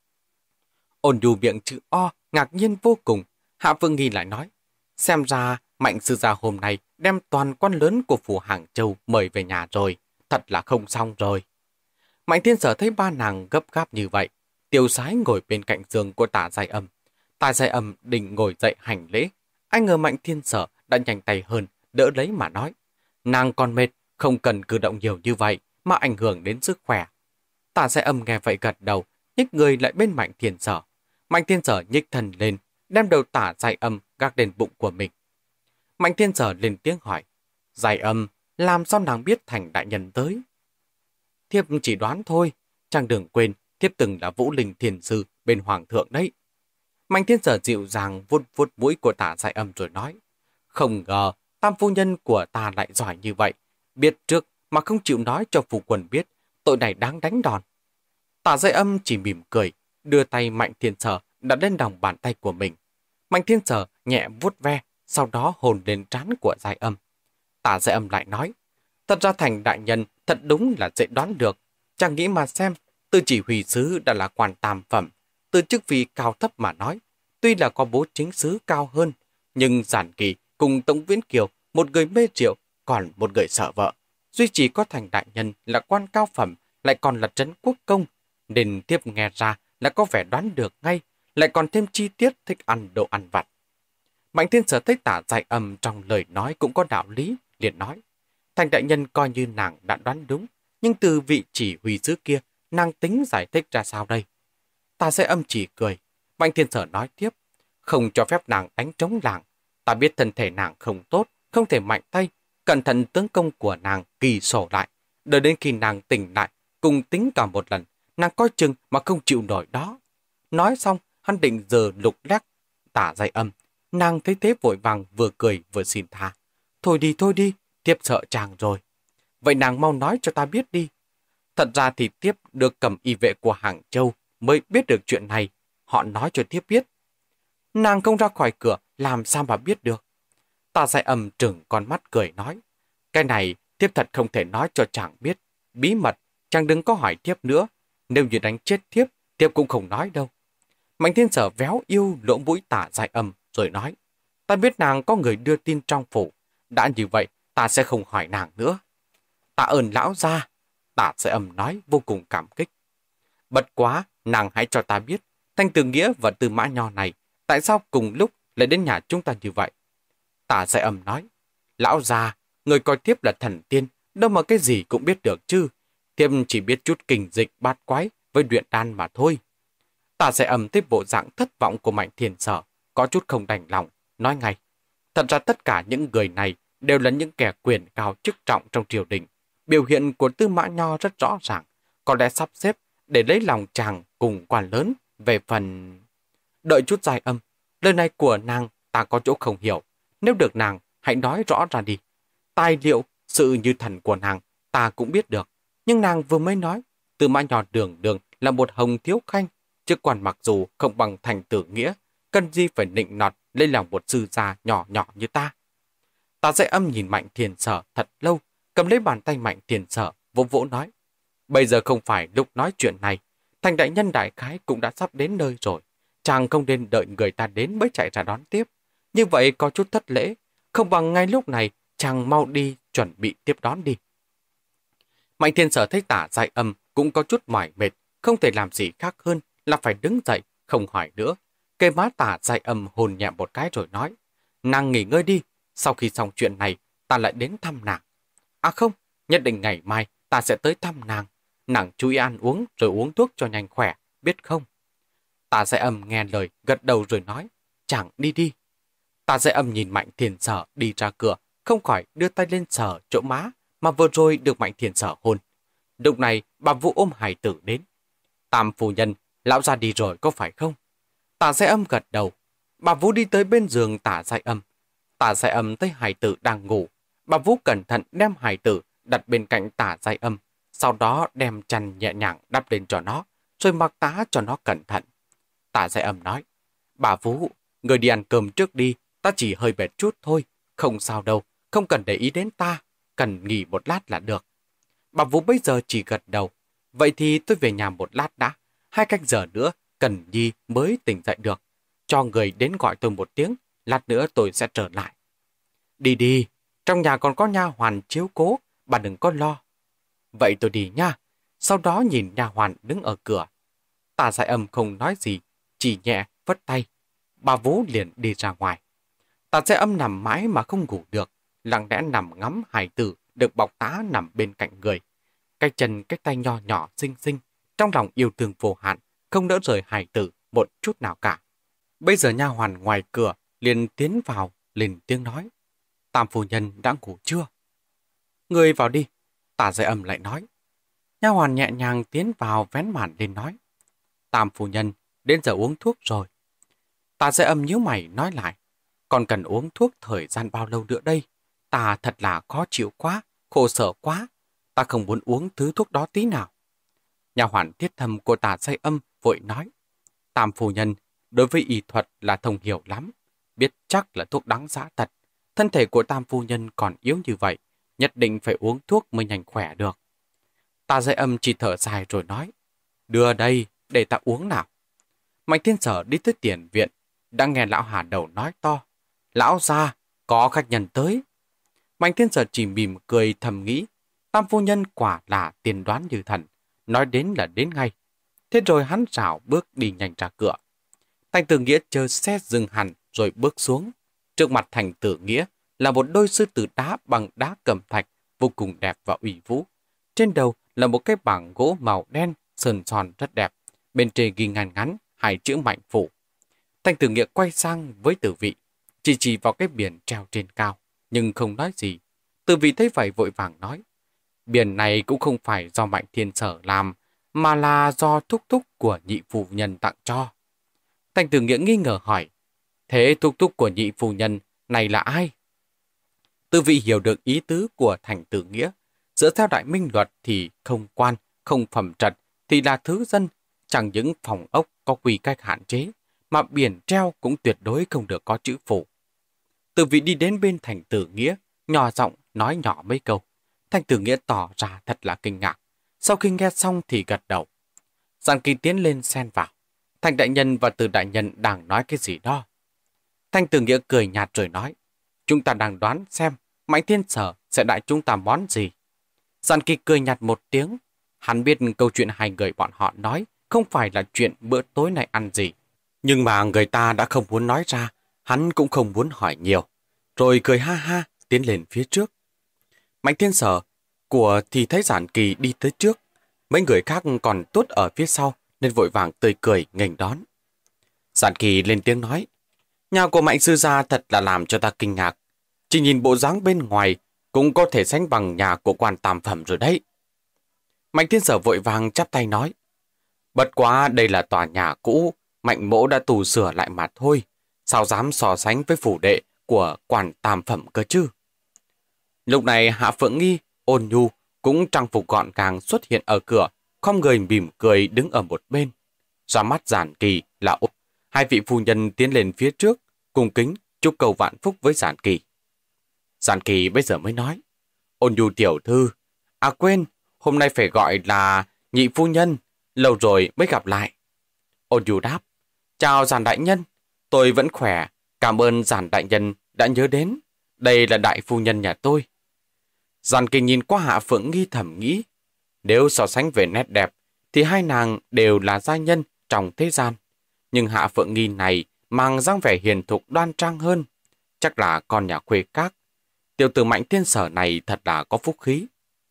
Ôn Nhu miệng chữ O, ngạc nhiên vô cùng. Hạ Phượng Nghi lại nói, xem ra Mạnh sư gia hôm nay đem toàn quan lớn của phủ Hàng Châu mời về nhà rồi, thật là không xong rồi. Mạnh Thiên Sở thấy ba nàng gấp gáp như vậy, Tiêu Sái ngồi bên cạnh giường của Tả Giai Âm. Tả Giai Âm định ngồi dậy hành lễ, ai ngờ Mạnh Thiên Sở đã nhanh tay hơn, đỡ lấy mà nói, nàng còn mệt, không cần cử động nhiều như vậy mà ảnh hưởng đến sức khỏe. Tả Giai Âm nghe vậy gật đầu, nhích người lại bên Mạnh Thiên Sở. Mạnh Thiên Sở nhích thân lên, đem đầu Tả Giai Âm gác lên bụng của mình. Mạnh Thiên Sở lên tiếng hỏi, Giai Âm, làm sao nàng biết Thành đại nhân tới? Thiếp chỉ đoán thôi, chàng đừng quên, thiếp từng là Vũ Linh thiền sư bên Hoàng thượng đấy. Mạnh Thiên Sở dịu dàng vuốt vuốt mũi của Tả Giai Âm rồi nói, không ngờ tam phu nhân của ta lại giỏi như vậy, biết trước mà không chịu nói cho phu quân biết, tội này đáng đánh đòn. Tả Giai Âm chỉ mỉm cười, đưa tay Mạnh Thiên Sở đặt lên lòng bàn tay của mình. Mạnh Thiên Sở nhẹ vuốt ve, sau đó hôn lên trán của Giai Âm. Tả Giai Âm lại nói, thật ra Thành đại nhân thật đúng là dễ đoán được. Chẳng nghĩ mà xem, từ chỉ huy sứ đã là quan tam phẩm, từ chức vị cao thấp mà nói, tuy là có bố chính sứ cao hơn, nhưng Giản Kỳ cùng Tống Viễn Kiều, một người mê rượu, còn một người sợ vợ. Duy chỉ có Thành đại nhân là quan cao phẩm, lại còn là trấn quốc công, nên tiếp nghe ra là có vẻ đoán được ngay, lại còn thêm chi tiết thích ăn đồ ăn vặt. Mạnh Thiên Sở thấy Tả Giai Âm trong lời nói cũng có đạo lý, liền nói, Thành đại nhân coi như nàng đã đoán đúng, nhưng từ vị chỉ huy sứ kia, nàng tính giải thích ra sao đây? Ta sẽ âm chỉ cười. Mạnh Thiên Sở nói tiếp, không cho phép nàng đánh trống làng. Ta biết thân thể nàng không tốt, không thể mạnh tay, cẩn thận tướng công của nàng kỳ sổ lại. Đợi đến khi nàng tỉnh lại, cùng tính cả một lần, nàng coi chừng mà không chịu nổi đó. Nói xong, hắn định giờ lục lét tả dây âm. Nàng thấy thế vội vàng vừa cười vừa xin tha. Thôi đi, thôi đi, tiếp sợ chàng rồi. Vậy nàng mau nói cho ta biết đi. Thật ra thì tiếp được cầm y vệ của Hàng Châu mới biết được chuyện này. Họ nói cho tiếp biết. Nàng không ra khỏi cửa, làm sao mà biết được? Tả dây âm trừng con mắt cười nói. Cái này tiếp thật không thể nói cho chàng biết. Bí mật, chàng đừng có hỏi tiếp nữa. Nếu như đánh chết tiếp, tiếp cũng không nói đâu. Mạnh Thiên Sở véo yêu lỗ mũi tả dây âm rồi nói. Ta biết nàng có người đưa tin trong phủ. Đã như vậy, ta sẽ không hỏi nàng nữa. Tạ ơn lão gia, tả dây âm nói vô cùng cảm kích. Bất quá, nàng hãy cho ta biết, Thanh Từ Nghĩa và Tư Mã Nho này, tại sao cùng lúc lại đến nhà chúng ta như vậy? Tả dây âm nói, lão gia, người coi tiếp là thần tiên, đâu mà cái gì cũng biết được chứ. Tiếp chỉ biết chút kình dịch bát quái với luyện đan mà thôi. Tả dây âm thấy bộ dạng thất vọng của Mạnh Thiên Sở, có chút không đành lòng, nói ngay. Thật ra tất cả những người này đều là những kẻ quyền cao chức trọng trong triều đình. Biểu hiện của Tư Mã Nho rất rõ ràng, có lẽ sắp xếp để lấy lòng chàng cùng quan lớn về phần... Đợi chút dài âm, lời này của nàng ta có chỗ không hiểu. Nếu được nàng, hãy nói rõ ra đi. Tài liệu, sự như thần của nàng, ta cũng biết được. Nhưng nàng vừa mới nói, Tư Mã Nho đường đường là một hồng thiếu khanh, chức quan mặc dù không bằng Thành Tử Nghĩa, cần gì phải nịnh nọt lấy lòng một sư gia nhỏ nhỏ như ta. Tả dây âm nhìn Mạnh Thiên Sở thật lâu, cầm lấy bàn tay Mạnh Thiên Sở, vỗ vỗ nói. Bây giờ không phải lúc nói chuyện này, Thành đại nhân đại khái cũng đã sắp đến nơi rồi. Chàng không nên đợi người ta đến mới chạy ra đón tiếp. Như vậy có chút thất lễ, không bằng ngay lúc này chàng mau đi chuẩn bị tiếp đón đi. Mạnh Thiên Sở thấy tả dây âm cũng có chút mỏi mệt, không thể làm gì khác hơn là phải đứng dậy, không hỏi nữa. Cây má tả dây âm hồn nhẹ một cái rồi nói, nàng nghỉ ngơi đi, sau khi xong chuyện này, ta lại đến thăm nàng. À không, nhất định ngày mai ta sẽ tới thăm nàng. Nàng chú ý ăn uống rồi uống thuốc cho nhanh khỏe, biết không? Tả dây âm nghe lời, gật đầu rồi nói, chàng đi đi. Tả dây âm nhìn Mạnh Thiên Sở đi ra cửa, không khỏi đưa tay lên sờ chỗ má mà vừa rồi được Mạnh Thiên Sở hôn. Lúc này, bà Vũ ôm hài tử đến. Tam phu nhân, lão ra đi rồi có phải không? Tả dây âm gật đầu. Bà Vũ đi tới bên giường tả dây âm. Tả dây âm thấy hài tử đang ngủ. Bà Vũ cẩn thận đem hài tử đặt bên cạnh tả dây âm. Sau đó đem chăn nhẹ nhàng đắp lên cho nó, rồi mặc tá cho nó cẩn thận. Tả dây âm nói, bà Vũ, người đi ăn cơm trước đi, ta chỉ hơi mệt chút thôi. Không sao đâu, không cần để ý đến ta, cần nghỉ một lát là được. Bà Vũ bây giờ chỉ gật đầu. Vậy thì tôi về nhà một lát đã. Hai canh giờ nữa, Cần Nhi mới tỉnh dậy được. Cho người đến gọi tôi một tiếng, lát nữa tôi sẽ trở lại. Đi đi, trong nhà còn có nha hoàn chiếu cố, bà đừng có lo. Vậy tôi đi nha. Sau đó nhìn nha hoàn đứng ở cửa. Tả dây âm không nói gì, chỉ nhẹ vất tay. Bà Vũ liền đi ra ngoài. Tả dây âm nằm mãi mà không ngủ được, lặng lẽ nằm ngắm hài tử được bọc tá nằm bên cạnh người. Cái chân cái tay nho nhỏ xinh xinh, trong lòng yêu thương vô hạn, không đỡ rời hài tử một chút nào cả. Bây giờ nha hoàn ngoài cửa liền tiến vào, lên tiếng nói. Tam phu nhân đã ngủ chưa? Người vào đi, tả dây âm lại nói. Nha hoàn nhẹ nhàng tiến vào vén màn lên nói. Tam phu nhân, đến giờ uống thuốc rồi. Tả dây âm nhíu mày nói lại. Còn cần uống thuốc thời gian bao lâu nữa đây? Ta thật là khó chịu quá, khổ sở quá. Ta không muốn uống thứ thuốc đó tí nào. Nhà hoàn thiết thầm của tả dây âm vội nói. Tam phu nhân, đối với y thuật là thông hiểu lắm. Biết chắc là thuốc đáng giá thật. Thân thể của tam phu nhân còn yếu như vậy, nhất định phải uống thuốc mới nhanh khỏe được. Tả dây âm chỉ thở dài rồi nói. Đưa đây, để ta uống nào. Mạnh Thiên Sở đi tới tiền viện, đã nghe lão Hà Đầu nói to. Lão gia, có khách nhân tới. Mạnh Thiên Sở chỉ mỉm cười thầm nghĩ. Tam phu nhân quả là tiên đoán như thần, nói đến là đến ngay. Thế rồi hắn rảo bước đi nhanh ra cửa. Thành Tử Nghĩa chờ xe dừng hẳn rồi bước xuống. Trước mặt Thành Tử Nghĩa là một đôi sư tử đá bằng đá cẩm thạch, vô cùng đẹp và uy vũ. Trên đầu là một cái bảng gỗ màu đen, sơn son rất đẹp. Bên trên ghi ngắn ngắn hai chữ Mạnh Phủ. Thành Tử Nghĩa quay sang với Tử Vị, chỉ chỉ vào cái biển treo trên cao, nhưng không nói gì. Tử Vị thấy vậy vội vàng nói, biển này cũng không phải do Mạnh Thiên Sở làm, mà là do thúc thúc của nhị phu nhân tặng cho. Thành Tử Nghĩa nghi ngờ hỏi, thế thúc thúc của nhị phu nhân này là ai? Tử Vị hiểu được ý tứ của Thành Tử Nghĩa. Dựa theo Đại Minh luật thì không quan, không phẩm trật thì là thứ dân. Chẳng những phòng ốc có quy cách hạn chế, mà biển treo cũng tuyệt đối không được có chữ phủ. Tử Vị đi đến bên Thành Tử Nghĩa, nhỏ giọng nói nhỏ mấy câu. Thành Tử Nghĩa tỏ ra thật là kinh ngạc. Sau khi nghe xong thì gật đầu. Giản Kỳ tiến lên xen vào. Thành đại nhân và Từ đại nhân đang nói cái gì đó. Thành Tử Nghĩa cười nhạt rồi nói, chúng ta đang đoán xem Mạnh Thiên Sở sẽ đại chúng ta món gì. Giản Kỳ cười nhạt một tiếng. Hắn biết câu chuyện hai người bọn họ nói không phải là chuyện bữa tối này ăn gì. Nhưng mà người ta đã không muốn nói ra, hắn cũng không muốn hỏi nhiều. Rồi cười ha ha, tiến lên phía trước. Mạnh Thiên Sở của thì thấy Giản Kỳ đi tới trước. Mấy người khác còn tốt ở phía sau, nên vội vàng tươi cười nghênh đón. Giản Kỳ lên tiếng nói, nhà của Mạnh sư gia thật là làm cho ta kinh ngạc. Chỉ nhìn bộ dáng bên ngoài cũng có thể sánh bằng nhà của quan tam phẩm rồi đấy. Mạnh Thiên Sở vội vàng chắp tay nói, bất quá đây là tòa nhà cũ, Mạnh mỗ đã tu sửa lại mà thôi. Sao dám so sánh với phủ đệ của quan tam phẩm cơ chứ? Lúc này Hạ Phượng Nghi, Ôn Nhu cũng trang phục gọn gàng xuất hiện ở cửa, không người mỉm cười đứng ở một bên. Ra mắt Giản Kỳ là Ôn. Hai vị phu nhân tiến lên phía trước, cung kính chúc cầu vạn phúc với Giản Kỳ. Giản Kỳ bây giờ mới nói, Ôn Nhu tiểu thư, à quên, hôm nay phải gọi là nhị phu nhân, lâu rồi mới gặp lại. Ôn Nhu đáp, chào Giản đại nhân, tôi vẫn khỏe, cảm ơn Giản đại nhân đã nhớ đến, đây là đại phu nhân nhà tôi. Giản Kỳ nhìn qua Hạ Phượng Nghi thầm nghĩ, nếu so sánh về nét đẹp thì hai nàng đều là gia nhân trong thế gian, nhưng Hạ Phượng Nghi này mang dáng vẻ hiền thục đoan trang hơn, chắc là con nhà khuê các. Tiểu tử Mạnh Thiên Sở này thật là có phúc khí.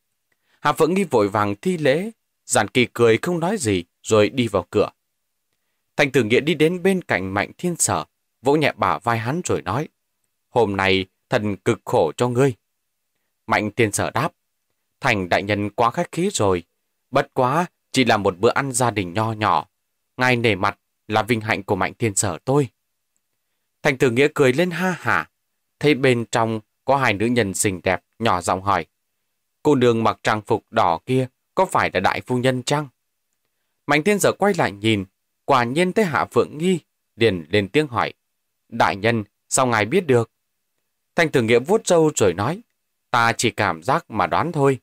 Hạ Phượng Nghi vội vàng thi lễ, Giản Kỳ cười không nói gì rồi đi vào cửa. Thành Tử Nghĩa đi đến bên cạnh Mạnh Thiên Sở, vỗ nhẹ bả vai hắn rồi nói, hôm nay thần cực khổ cho ngươi. Mạnh Thiên Sở đáp, Thành đại nhân quá khách khí rồi, bất quá chỉ là một bữa ăn gia đình nho nhỏ, ngài nể mặt là vinh hạnh của Mạnh Thiên Sở tôi. Thành Tử Nghĩa cười lên ha hả, thấy bên trong có hai nữ nhân xinh đẹp, nhỏ giọng hỏi, cô nương mặc trang phục đỏ kia có phải là đại phu nhân chăng? Mạnh Thiên Sở quay lại nhìn, quả nhiên thấy Hạ Phượng Nghi, liền lên tiếng hỏi, đại nhân, sao ngài biết được? Thành Tử Nghĩa vuốt râu rồi nói, ta chỉ cảm giác mà đoán thôi.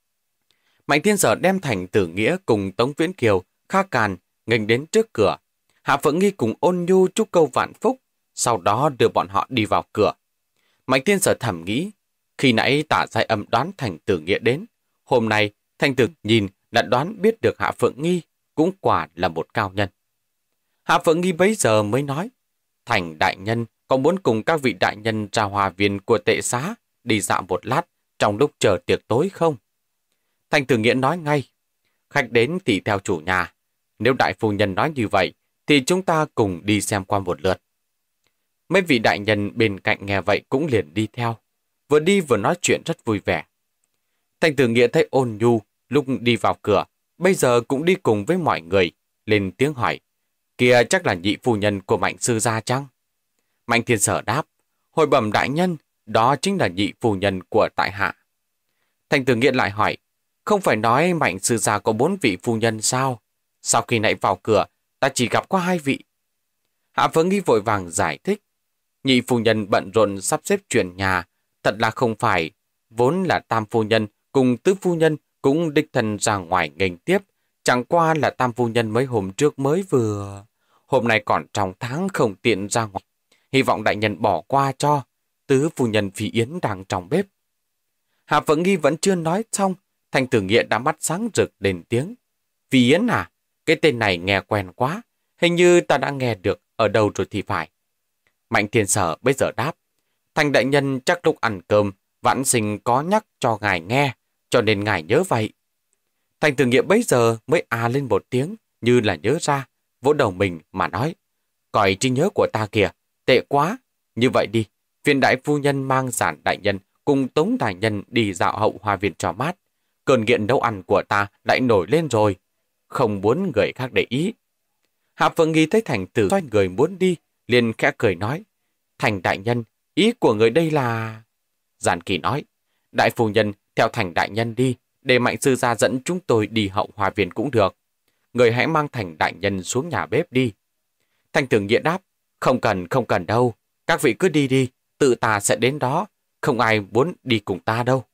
Mạnh Thiên Sở đem Thành Tử Nghĩa cùng Tống Viễn Kiều, Kha Càn nghênh đến trước cửa. Hạ Phượng Nghi cùng Ôn Nhu chúc câu vạn phúc, sau đó đưa bọn họ đi vào cửa. Mạnh Thiên Sở thầm nghĩ, khi nãy Tả Giai Âm đoán Thành Tử Nghĩa đến, hôm nay Thành Tử nhìn đã đoán biết được Hạ Phượng Nghi cũng quả là một cao nhân. Hạ Phượng Nghi bấy giờ mới nói, Thành đại nhân có muốn cùng các vị đại nhân ra hòa viên của Tệ Xá đi dạo một lát trong lúc chờ tiệc tối không? Thành Tử Nghĩa nói ngay, khách đến thì theo chủ nhà, nếu đại phu nhân nói như vậy thì chúng ta cùng đi xem qua một lượt. Mấy vị đại nhân bên cạnh nghe vậy cũng liền đi theo, vừa đi vừa nói chuyện rất vui vẻ. Thành Tử Nghĩa thấy Ôn Nhu lúc đi vào cửa, bây giờ cũng đi cùng với mọi người, lên tiếng hỏi, kia chắc là nhị phu nhân của Mạnh sư gia chăng? Mạnh Thiên Sở đáp, hồi bẩm đại nhân, đó chính là nhị phu nhân của tại hạ. Thành Tử Nghĩa lại hỏi, không phải nói Mạnh sư gia có bốn vị phu nhân sao? Sau khi nãy vào cửa, ta chỉ gặp có hai vị. Hạ Phượng Nghi vội vàng giải thích, nhị phu nhân bận rộn sắp xếp chuyển nhà, thật là không phải, vốn là tam phu nhân cùng tứ phu nhân cũng đích thân ra ngoài nghênh tiếp, chẳng qua là tam phu nhân mấy hôm trước mới vừa, hôm nay còn trong tháng không tiện ra ngoài, hy vọng đại nhân bỏ qua cho, tứ phu nhân Phi Yến đang trong bếp. Hạ Phượng Nghi vẫn chưa nói xong, Thành Tử Nghĩa đã mắt sáng rực lên tiếng, Phi Yến à, cái tên này nghe quen quá, hình như ta đã nghe được ở đâu rồi thì phải. Mạnh Thiên Sở bây giờ đáp, Thành đại nhân chắc lúc ăn cơm Vãn Sinh có nhắc cho ngài nghe, cho nên ngài nhớ vậy. Thành Tử Nghĩa bấy giờ mới à lên một tiếng, như là nhớ ra, vỗ đầu mình mà nói. Còi trí nhớ của ta kìa, tệ quá. Như vậy đi, viên đại phu nhân mang Giản đại nhân cùng Tống đại nhân đi dạo hậu hoa viên cho mát. Cơn nghiện nấu ăn của ta lại nổi lên rồi, không muốn người khác để ý. Hạ Phượng Nghi thấy Thành Tử xoay người muốn đi, liền khẽ cười nói. Thành đại nhân, ý của người đây là... Giản Kỳ nói, đại phu nhân theo Thành đại nhân đi, để Mạnh sư gia dẫn chúng tôi đi hậu hoa viên cũng được. Người hãy mang Thành đại nhân xuống nhà bếp đi. Thành Tử Nghĩa đáp, không cần, không cần đâu. Các vị cứ đi đi, tự ta sẽ đến đó. Không ai muốn đi cùng ta đâu.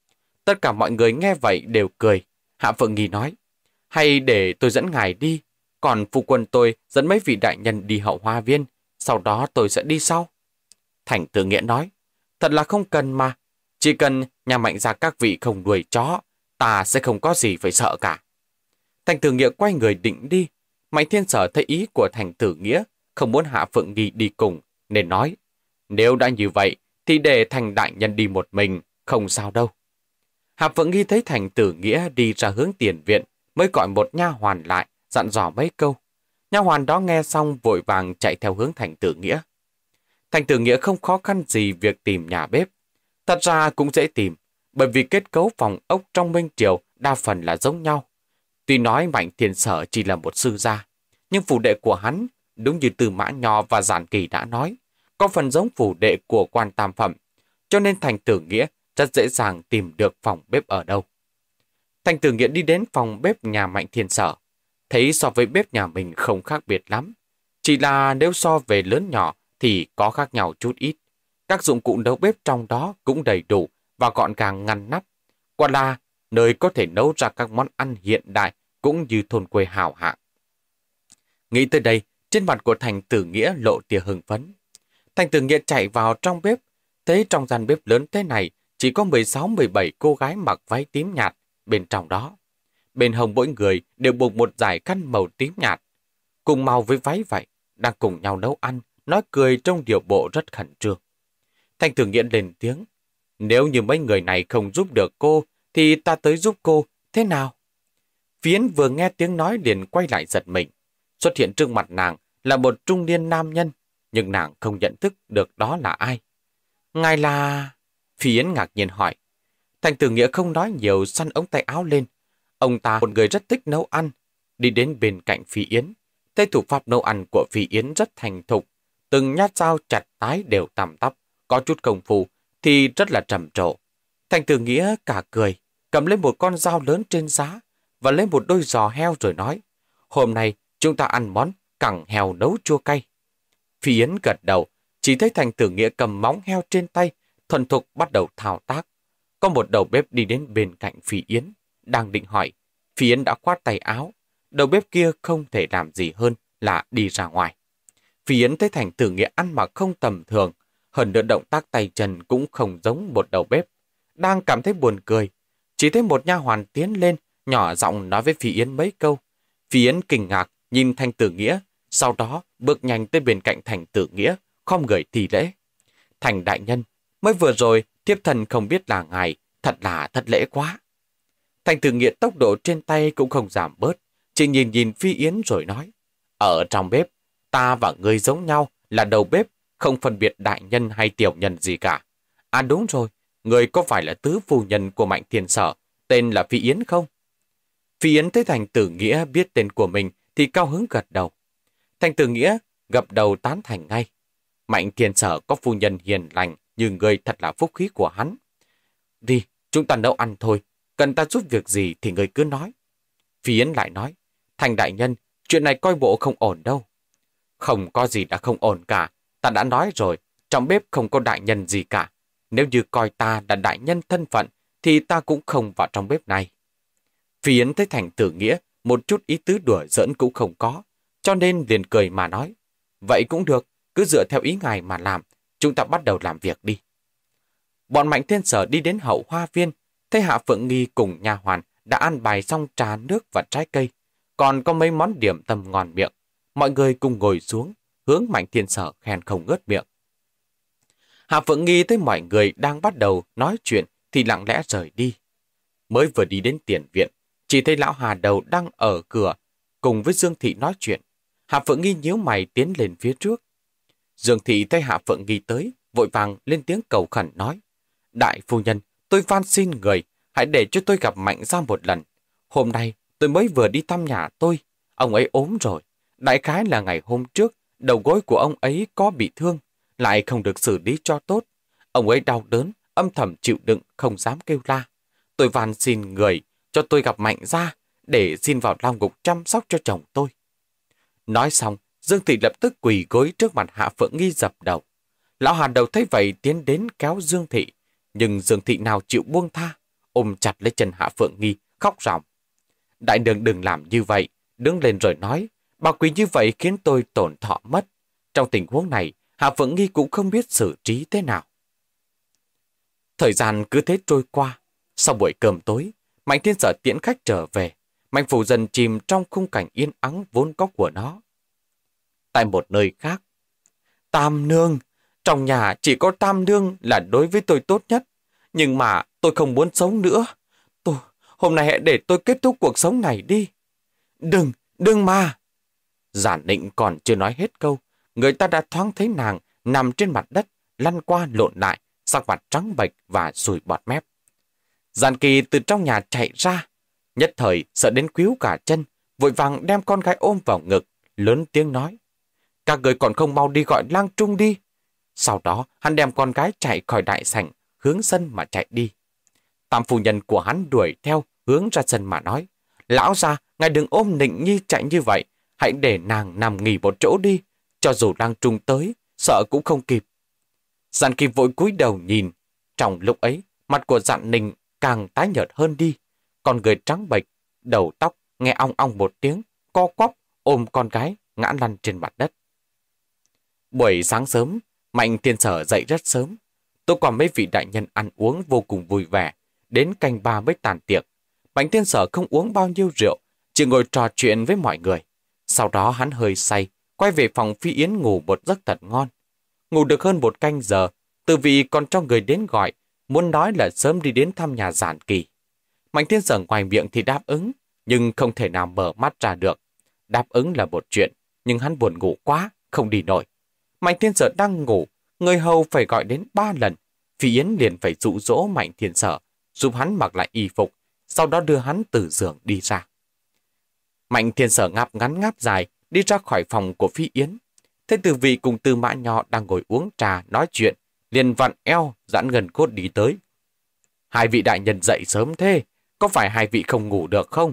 Tất cả mọi người nghe vậy đều cười. Hạ Phượng Nghi nói, hay để tôi dẫn ngài đi. Còn phu quân tôi dẫn mấy vị đại nhân đi hậu hoa viên. Sau đó tôi sẽ đi sau. Thành Tử Nghĩa nói, thật là không cần mà. Chỉ cần nhà Mạnh gia các vị không đuổi chó, ta sẽ không có gì phải sợ cả. Thành Tử Nghĩa quay người định đi. Mạnh Thiên Sở thấy ý của Thành Tử Nghĩa, không muốn Hạ Phượng Nghi đi cùng, nên nói, nếu đã như vậy, thì để Thành đại nhân đi một mình, không sao đâu. Hạ Phượng Nghi thấy Thành Tử Nghĩa đi ra hướng tiền viện, mới gọi một nha hoàn lại, dặn dò mấy câu. Nha hoàn đó nghe xong vội vàng chạy theo hướng Thành Tử Nghĩa. Thành Tử Nghĩa không khó khăn gì việc tìm nhà bếp. Thật ra cũng dễ tìm, bởi vì kết cấu phòng ốc trong Minh Triều đa phần là giống nhau. Tuy nói Mạnh Thiên Sở chỉ là một sư gia, nhưng phủ đệ của hắn, đúng như Tư Mã Nho và Giản Kỳ đã nói, có phần giống phủ đệ của quan tam phẩm, cho nên Thành Tử Nghĩa rất dễ dàng tìm được phòng bếp ở đâu. Thành Tử Nghĩa đi đến phòng bếp nhà Mạnh Thiên Sở, thấy so với bếp nhà mình không khác biệt lắm. Chỉ là nếu so về lớn nhỏ thì có khác nhau chút ít. Các dụng cụ nấu bếp trong đó cũng đầy đủ và gọn gàng ngăn nắp. Quả là nơi có thể nấu ra các món ăn hiện đại cũng như thôn quê hào hạng. Nghĩ tới đây, trên mặt của Thành Tử Nghĩa lộ tia hưng phấn. Thành Tử Nghĩa chạy vào trong bếp, thấy trong gian bếp lớn thế này chỉ có mười sáu mười bảy cô gái mặc váy tím nhạt bên trong đó. Bên hông mỗi người đều buộc một dải khăn màu tím nhạt. Cùng màu với váy vậy, đang cùng nhau nấu ăn, nói cười trong điệu bộ rất khẩn trương. Thành Tử Nghĩa lên tiếng, nếu như mấy người này không giúp được cô, thì ta tới giúp cô, thế nào? Phiến vừa nghe tiếng nói liền quay lại giật mình. Xuất hiện trước mặt nàng là một trung niên nam nhân, nhưng nàng không nhận thức được đó là ai. Ngài là... Phiến ngạc nhiên hỏi. Thành Tử Nghĩa không nói nhiều, săn ống tay áo lên. Ông ta một người rất thích nấu ăn, đi đến bên cạnh Phi Yến. Thấy thủ pháp nấu ăn của Phi Yến rất thành thục, từng nhát dao chặt tái đều tăm tắp, có chút công phu thì rất là trầm trồ. Thành Tử Nghĩa cả cười, cầm lên một con dao lớn trên giá và lấy một đôi giò heo rồi nói, hôm nay chúng ta ăn món cẳng heo nấu chua cay. Phi Yến gật đầu, chỉ thấy Thành Tử Nghĩa cầm móng heo trên tay, thuần thục bắt đầu thao tác. Có một đầu bếp đi đến bên cạnh Phi Yến, đang định hỏi. Phi Yến đã khoát tay áo, đầu bếp kia không thể làm gì hơn là đi ra ngoài. Phi Yến thấy Thành Tử Nghĩa ăn mặc không tầm thường, hơn nữa động tác tay chân cũng không giống một đầu bếp. Đang cảm thấy buồn cười, chỉ thấy một nha hoàn tiến lên, nhỏ giọng nói với Phi Yến mấy câu. Phi Yến kinh ngạc nhìn Thành Tử Nghĩa, sau đó bước nhanh tới bên cạnh Thành Tử Nghĩa, khom người thi lễ. Thành đại nhân, mới vừa rồi thiếp thần không biết là ngài, thật là thất lễ quá. Thành Tử Nghĩa tốc độ trên tay cũng không giảm bớt, chỉ nhìn nhìn Phi Yến rồi nói, ở trong bếp, ta và ngươi giống nhau là đầu bếp, không phân biệt đại nhân hay tiểu nhân gì cả. À đúng rồi, người có phải là tứ phu nhân của Mạnh Thiên Sở, tên là Phi Yến không? Phi Yến thấy Thành Tử Nghĩa biết tên của mình thì cao hứng gật đầu. Thành Tử Nghĩa gập đầu tán thành ngay. Mạnh Thiên Sở có phu nhân hiền lành, như người thật là phúc khí của hắn. Đi, chúng ta nấu ăn thôi, cần ta giúp việc gì thì người cứ nói. Phi Yến lại nói, Thành đại nhân, chuyện này coi bộ không ổn đâu. Không có gì đã không ổn cả, ta đã nói rồi, trong bếp không có đại nhân gì cả. Nếu như coi ta là đại nhân thân phận, thì ta cũng không vào trong bếp này. Phi Yến thấy Thành Tử Nghĩa một chút ý tứ đùa giỡn cũng không có, cho nên liền cười mà nói, vậy cũng được, cứ dựa theo ý ngài mà làm, chúng ta bắt đầu làm việc đi. Bọn Mạnh Thiên Sở đi đến hậu hoa viên, thấy Hạ Phượng Nghi cùng nha hoàn đã ăn bài xong trà nước và trái cây, còn có mấy món điểm tâm ngon miệng. Mọi người cùng ngồi xuống, hướng Mạnh Thiên Sở khen không ngớt miệng. Hạ Phượng Nghi thấy mọi người đang bắt đầu nói chuyện thì lặng lẽ rời đi. Mới vừa đi đến tiền viện, chỉ thấy lão Hà Đầu đang ở cửa cùng với Dương Thị nói chuyện. Hạ Phượng Nghi nhíu mày tiến lên phía trước. Dương Thị thấy Hạ Phượng Nghi tới, vội vàng lên tiếng cầu khẩn nói: Đại phu nhân, tôi van xin người, hãy để cho tôi gặp Mạnh Gia một lần. Hôm nay tôi mới vừa đi thăm nhà tôi, ông ấy ốm rồi. Đại khái là ngày hôm trước, đầu gối của ông ấy có bị thương, lại không được xử lý cho tốt. Ông ấy đau đớn, âm thầm chịu đựng, không dám kêu la. Tôi van xin người cho tôi gặp Mạnh Gia, để xin vào lao ngục chăm sóc cho chồng tôi. Nói xong, Dương Thị lập tức quỳ gối trước mặt Hạ Phượng Nghi dập đầu. Lão Hà Đầu thấy vậy tiến đến kéo Dương Thị, nhưng Dương Thị nào chịu buông tha, ôm chặt lấy chân Hạ Phượng Nghi, khóc ròng. Đại nương đừng làm như vậy, đứng lên rồi nói, bà quỳ như vậy khiến tôi tổn thọ mất. Trong tình huống này, Hạ Phượng Nghi cũng không biết xử trí thế nào. Thời gian cứ thế trôi qua. Sau buổi cơm tối, Mạnh Thiên Sở tiễn khách trở về. Mạnh Phủ dần chìm trong khung cảnh yên ắng vốn có của nó. Tại một nơi khác, Tam Nương, trong nhà chỉ có Tam Nương là đối với tôi tốt nhất. Nhưng mà tôi không muốn sống nữa. Tôi, hôm nay hãy để tôi kết thúc cuộc sống này đi. Đừng, đừng mà. Giản Định còn chưa nói hết câu, người ta đã thoáng thấy nàng nằm trên mặt đất, lăn qua lộn lại, sắc mặt trắng bệch và sùi bọt mép. Giản Kỳ từ trong nhà chạy ra, nhất thời sợ đến quýu cả chân, vội vàng đem con gái ôm vào ngực, lớn tiếng nói: Các người còn không mau đi gọi Lang Trung đi. Sau đó hắn đem con gái chạy khỏi đại sảnh, hướng sân mà chạy đi. Tam phu nhân của hắn đuổi theo, hướng ra sân mà nói: Lão gia, ngài đừng ôm Nịnh Nhi chạy như vậy, hãy để nàng nằm nghỉ một chỗ đi, cho dù Lang Trung tới, sợ cũng không kịp. Giản Kỳ vội cúi đầu nhìn, trong lúc ấy, mặt của Giản Ninh càng tái nhợt hơn đi, con người trắng bệch, đầu tóc nghe ong ong một tiếng, co quắp ôm con gái ngã lăn trên mặt đất. Buổi sáng sớm, Mạnh Thiên Sở dậy rất sớm. Tôi còn mấy vị đại nhân ăn uống vô cùng vui vẻ, đến canh ba mới tàn tiệc. Mạnh Thiên Sở không uống bao nhiêu rượu, chỉ ngồi trò chuyện với mọi người. Sau đó hắn hơi say, quay về phòng Phi Yến ngủ một giấc thật ngon. Ngủ được hơn một canh giờ, Từ Vị còn cho người đến gọi, muốn nói là sớm đi đến thăm nhà Giản Kỳ. Mạnh Thiên Sở ngoài miệng thì đáp ứng, nhưng không thể nào mở mắt ra được. Đáp ứng là một chuyện, nhưng hắn buồn ngủ quá, không đi nổi. Mạnh Thiên Sở đang ngủ, người hầu phải gọi đến ba lần. Phi Yến liền phải dụ dỗ Mạnh Thiên Sở, giúp hắn mặc lại y phục, sau đó đưa hắn từ giường đi ra. Mạnh Thiên Sở ngáp ngắn ngáp dài, đi ra khỏi phòng của Phi Yến. Thế Từ Vị cùng Tư Mã Nho đang ngồi uống trà nói chuyện, liền vặn eo, giãn gần cốt đi tới. Hai vị đại nhân dậy sớm thế, có phải hai vị không ngủ được không?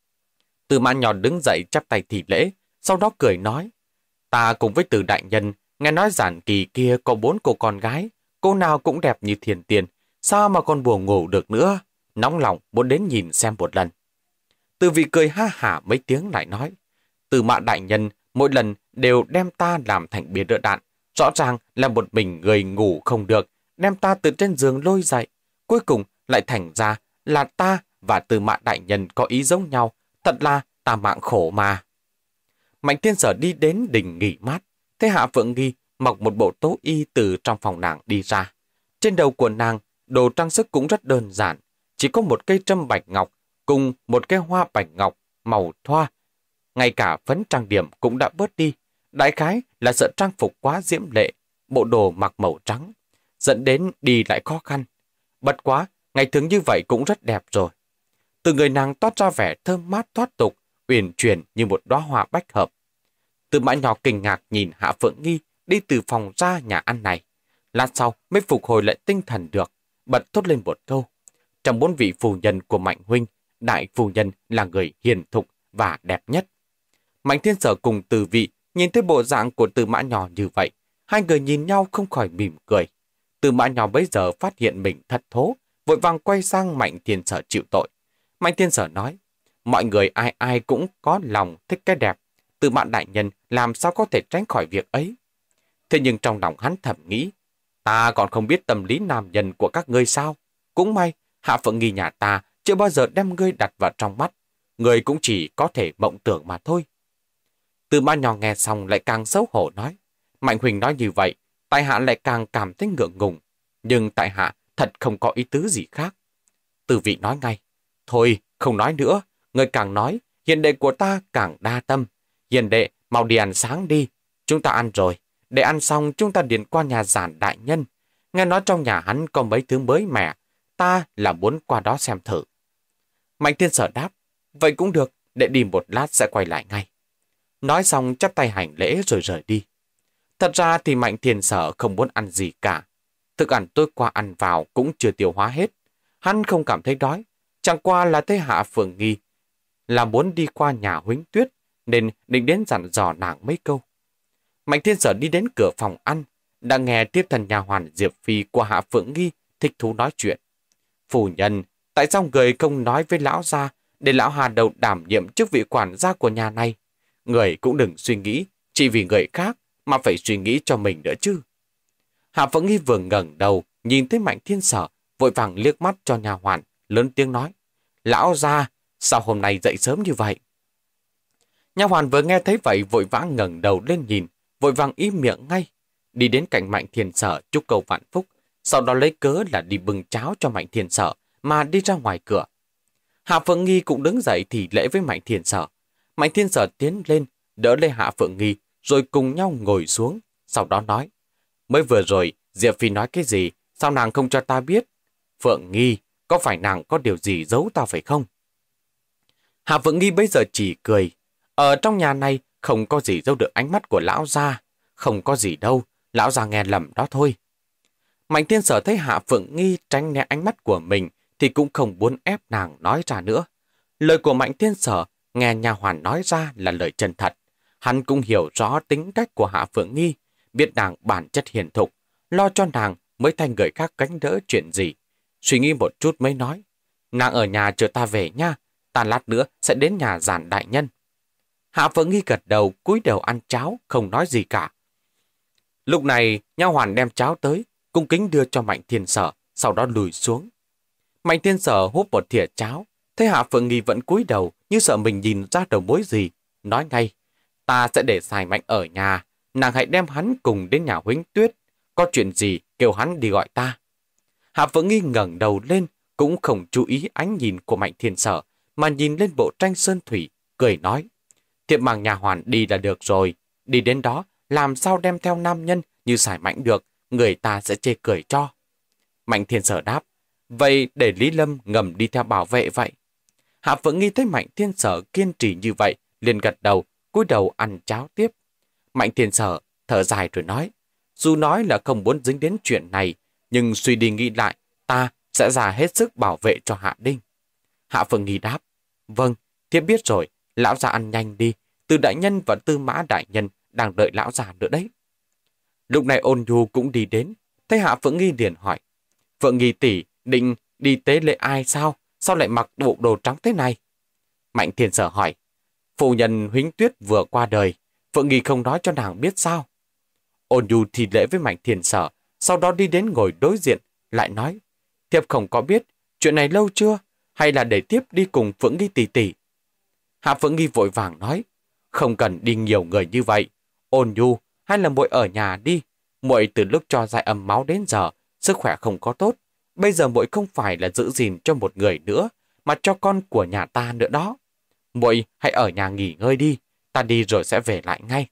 Tư Mã Nho đứng dậy chắp tay thì lễ, sau đó cười nói: Ta cùng với Từ đại nhân, nghe nói Giản Kỳ kia có bốn cô con gái, cô nào cũng đẹp như thiên tiền, sao mà còn buồn ngủ được nữa, nóng lòng muốn đến nhìn xem một lần. Từ Vị cười ha hả mấy tiếng lại nói: Từ Mã đại nhân mỗi lần đều đem ta làm thành bia đỡ đạn, rõ ràng là một mình người ngủ không được, đem ta từ trên giường lôi dậy, cuối cùng lại thành ra là ta và Từ Mã đại nhân có ý giống nhau, thật là ta mạng khổ mà. Mạnh Thiên Sở đi đến đình nghỉ mát, thấy Hạ Phượng Nghi mặc một bộ tố y từ trong phòng nàng đi ra. Trên đầu của nàng, đồ trang sức cũng rất đơn giản, chỉ có một cây trâm bạch ngọc cùng một cây hoa bạch ngọc màu thoa. Ngay cả phấn trang điểm cũng đã bớt đi, đại khái là sợ trang phục quá diễm lệ, bộ đồ mặc màu trắng, dẫn đến đi lại khó khăn. Bất quá, ngày thường như vậy cũng rất đẹp rồi. Từ người nàng toát ra vẻ thơm mát thoát tục, uyển chuyển như một đóa hoa bách hợp. Tư Mã Nho kinh ngạc nhìn Hạ Phượng Nghi đi từ phòng ra nhà ăn này. Lát sau mới phục hồi lại tinh thần được, bật thốt lên một câu: Trong bốn vị phu nhân của Mạnh huynh, đại phu nhân là người hiền thục và đẹp nhất. Mạnh Thiên Sở cùng Từ Vị nhìn thấy bộ dạng của Tư Mã Nho như vậy, hai người nhìn nhau không khỏi mỉm cười. Tư Mã Nho bấy giờ phát hiện mình thất thố, vội vàng quay sang Mạnh Thiên Sở chịu tội. Mạnh Thiên Sở nói: Mọi người ai ai cũng có lòng thích cái đẹp, Tư Mã đại nhân làm sao có thể tránh khỏi việc ấy. Thế nhưng trong lòng hắn thầm nghĩ: Ta còn không biết tâm lý nam nhân của các ngươi sao? Cũng may, Hạ Phượng Nghi nhà ta chưa bao giờ đem ngươi đặt vào trong mắt. Ngươi cũng chỉ có thể mộng tưởng mà thôi. Tư Mã Nho nghe xong lại càng xấu hổ nói: Mạnh huynh nói như vậy, tại hạ lại càng cảm thấy ngượng ngùng, nhưng tại hạ thật không có ý tứ gì khác. Từ vị nói ngay, thôi, không nói nữa, người càng nói, hiền đệ của ta càng đa tâm. Hiền đệ, mau đi ăn sáng đi, chúng ta ăn rồi, để ăn xong chúng ta điện qua nhà Giản đại nhân. Nghe nói trong nhà hắn có mấy thứ mới mẻ, ta là muốn qua đó xem thử. Mạnh Thiên Sở đáp, vậy cũng được, để đi một lát sẽ quay lại ngay. Nói xong chắp tay hành lễ rồi rời đi. Thật ra thì Mạnh Thiên Sở không muốn ăn gì cả. Thức ăn tối qua ăn vào cũng chưa tiêu hóa hết. Hắn không cảm thấy đói, chẳng qua là thấy Hạ Phượng Nghi là muốn đi qua nhà Huỳnh Tuyết, nên định đến dặn dò nàng mấy câu. Mạnh Thiên Sở đi đến cửa phòng ăn, đã nghe tiếp thần nhà hoàn Diệp Phi của Hạ Phượng Nghi thích thú nói chuyện. Phu nhân, tại sao người không nói với lão gia để lão Hà Đầu đảm nhiệm chức vị quản gia của nhà này? Người cũng đừng suy nghĩ chỉ vì người khác mà phải suy nghĩ cho mình nữa chứ. Hạ Phượng Nghi vừa ngẩng đầu nhìn thấy Mạnh Thiên Sở, vội vàng liếc mắt cho nhà hoàn, lớn tiếng nói, lão gia, sao hôm nay dậy sớm như vậy? Nhà hoàn vừa nghe thấy vậy vội vã ngẩng đầu lên nhìn, vội vàng im miệng ngay, đi đến cạnh Mạnh Thiên Sở chúc cầu vạn phúc, sau đó lấy cớ là đi bưng cháo cho Mạnh Thiên Sở mà đi ra ngoài cửa. Hạ Phượng Nghi cũng đứng dậy thì lễ với Mạnh Thiên Sở. Mạnh Thiên Sở tiến lên, đỡ lấy Hạ Phượng Nghi, rồi cùng nhau ngồi xuống, sau đó nói, mới vừa rồi Diệp Phi nói cái gì, sao nàng không cho ta biết? Phượng Nghi, có phải nàng có điều gì giấu ta phải không? Hạ Phượng Nghi bây giờ chỉ cười, ở trong nhà này không có gì giấu được ánh mắt của lão gia, không có gì đâu, lão gia nghe lầm đó thôi. Mạnh Thiên Sở thấy Hạ Phượng Nghi tránh né ánh mắt của mình thì cũng không muốn ép nàng nói ra nữa. Lời của Mạnh Thiên Sở nghe nhà hoàn nói ra là lời chân thật. Hắn cũng hiểu rõ tính cách của Hạ Phượng Nghi, biết nàng bản chất hiền thục, lo cho nàng mới thành người khác gánh đỡ chuyện gì. Suy nghĩ một chút mới nói, nàng ở nhà chờ ta về nha, ta lát nữa sẽ đến nhà Giản đại nhân. Hạ Phượng Nghi gật đầu, cúi đầu ăn cháo, không nói gì cả. Lúc này, nha hoàn đem cháo tới, cung kính đưa cho Mạnh Thiên Sở, sau đó lùi xuống. Mạnh Thiên Sở húp một thìa cháo, thấy Hạ Phượng Nghi vẫn cúi đầu, như sợ mình nhìn ra đầu mối gì, nói ngay, ta sẽ để Sài Mạnh ở nhà, nàng hãy đem hắn cùng đến nhà Huỳnh Tuyết, có chuyện gì kêu hắn đi gọi ta. Hạ Phượng Nghi ngẩng đầu lên, cũng không chú ý ánh nhìn của Mạnh Thiên Sở, mà nhìn lên bộ tranh sơn thủy, cười nói, thiệp mang nhà hoàn đi là được rồi, đi đến đó làm sao đem theo nam nhân như Sài Mạnh được, người ta sẽ chê cười cho. Mạnh Thiên Sở đáp, vậy để Lý Lâm ngầm đi theo bảo vệ vậy. Hạ Phượng Nghi thấy Mạnh Thiên Sở kiên trì như vậy, liền gật đầu, cúi đầu ăn cháo tiếp. Mạnh Thiên Sở thở dài rồi nói, dù nói là không muốn dính đến chuyện này, nhưng suy đi nghĩ lại, ta sẽ ra hết sức bảo vệ cho Hạ Đinh. Hạ Phượng Nghi đáp, vâng, thiếp biết rồi, lão già ăn nhanh đi, Từ đại nhân và Tư Mã đại nhân đang đợi lão già nữa đấy. Lúc này Ôn Nhu cũng đi đến, thấy Hạ Phượng Nghi liền hỏi, Phượng Nghi tỷ định đi tế lễ ai sao? Sao lại mặc bộ đồ trắng thế này? Mạnh Thiên Sở hỏi, phụ nhân Huỳnh Tuyết vừa qua đời, Phượng Nghi không nói cho nàng biết sao? Ôn Nhu thì lễ với Mạnh Thiên Sở, sau đó đi đến ngồi đối diện, lại nói, thiếp không có biết, chuyện này lâu chưa? Hay là để tiếp đi cùng Phượng Nghi tỷ tỷ? Hạ Phượng Nghi vội vàng nói, không cần đi nhiều người như vậy. Ôn Nhu, hay là muội ở nhà đi. Muội từ lúc cho Giai Âm máu đến giờ, sức khỏe không có tốt. Bây giờ muội không phải là giữ gìn cho một người nữa, mà cho con của nhà ta nữa đó. Muội hãy ở nhà nghỉ ngơi đi, ta đi rồi sẽ về lại ngay.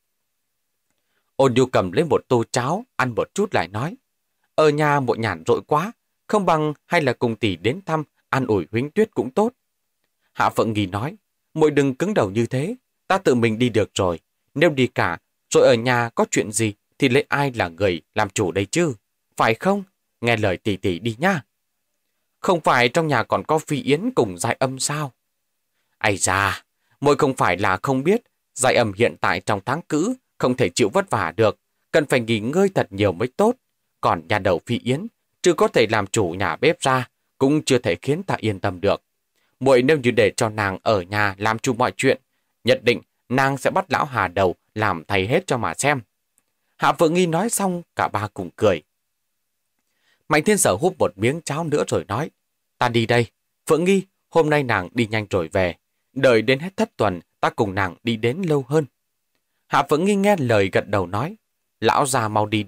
Ôn Nhu cầm lấy một tô cháo, ăn một chút lại nói, ở nhà muội nhàn rỗi quá, không bằng hay là cùng tỷ đến thăm, an ủi Huỳnh Tuyết cũng tốt. Hạ Phượng Nghi nói, muội đừng cứng đầu như thế, ta tự mình đi được rồi. Nếu đi cả, rồi ở nhà có chuyện gì thì lấy ai là người làm chủ đây chứ? Phải không? Nghe lời tỷ tỷ đi nha. Không phải trong nhà còn có Phi Yến cùng Giai Âm sao? Ây da, muội không phải là không biết, Giai Âm hiện tại trong tháng cữ, không thể chịu vất vả được, cần phải nghỉ ngơi thật nhiều mới tốt. Còn nhà đầu Phi Yến, trừ có thể làm chủ nhà bếp ra, cũng chưa thể khiến ta yên tâm được. Muội nếu như để cho nàng ở nhà làm chủ mọi chuyện, nhất định nàng sẽ bắt lão Hà Đầu làm thầy hết cho mà xem. Hạ Phượng Nghi nói xong, cả ba cùng cười. Mạnh Thiên Sở húp một miếng cháo nữa rồi nói, ta đi đây. Phượng Nghi, hôm nay nàng đi nhanh rồi về. Đợi đến hết thất tuần, ta cùng nàng đi đến lâu hơn. Hạ Phượng Nghi nghe lời gật đầu nói, lão già mau đi đi,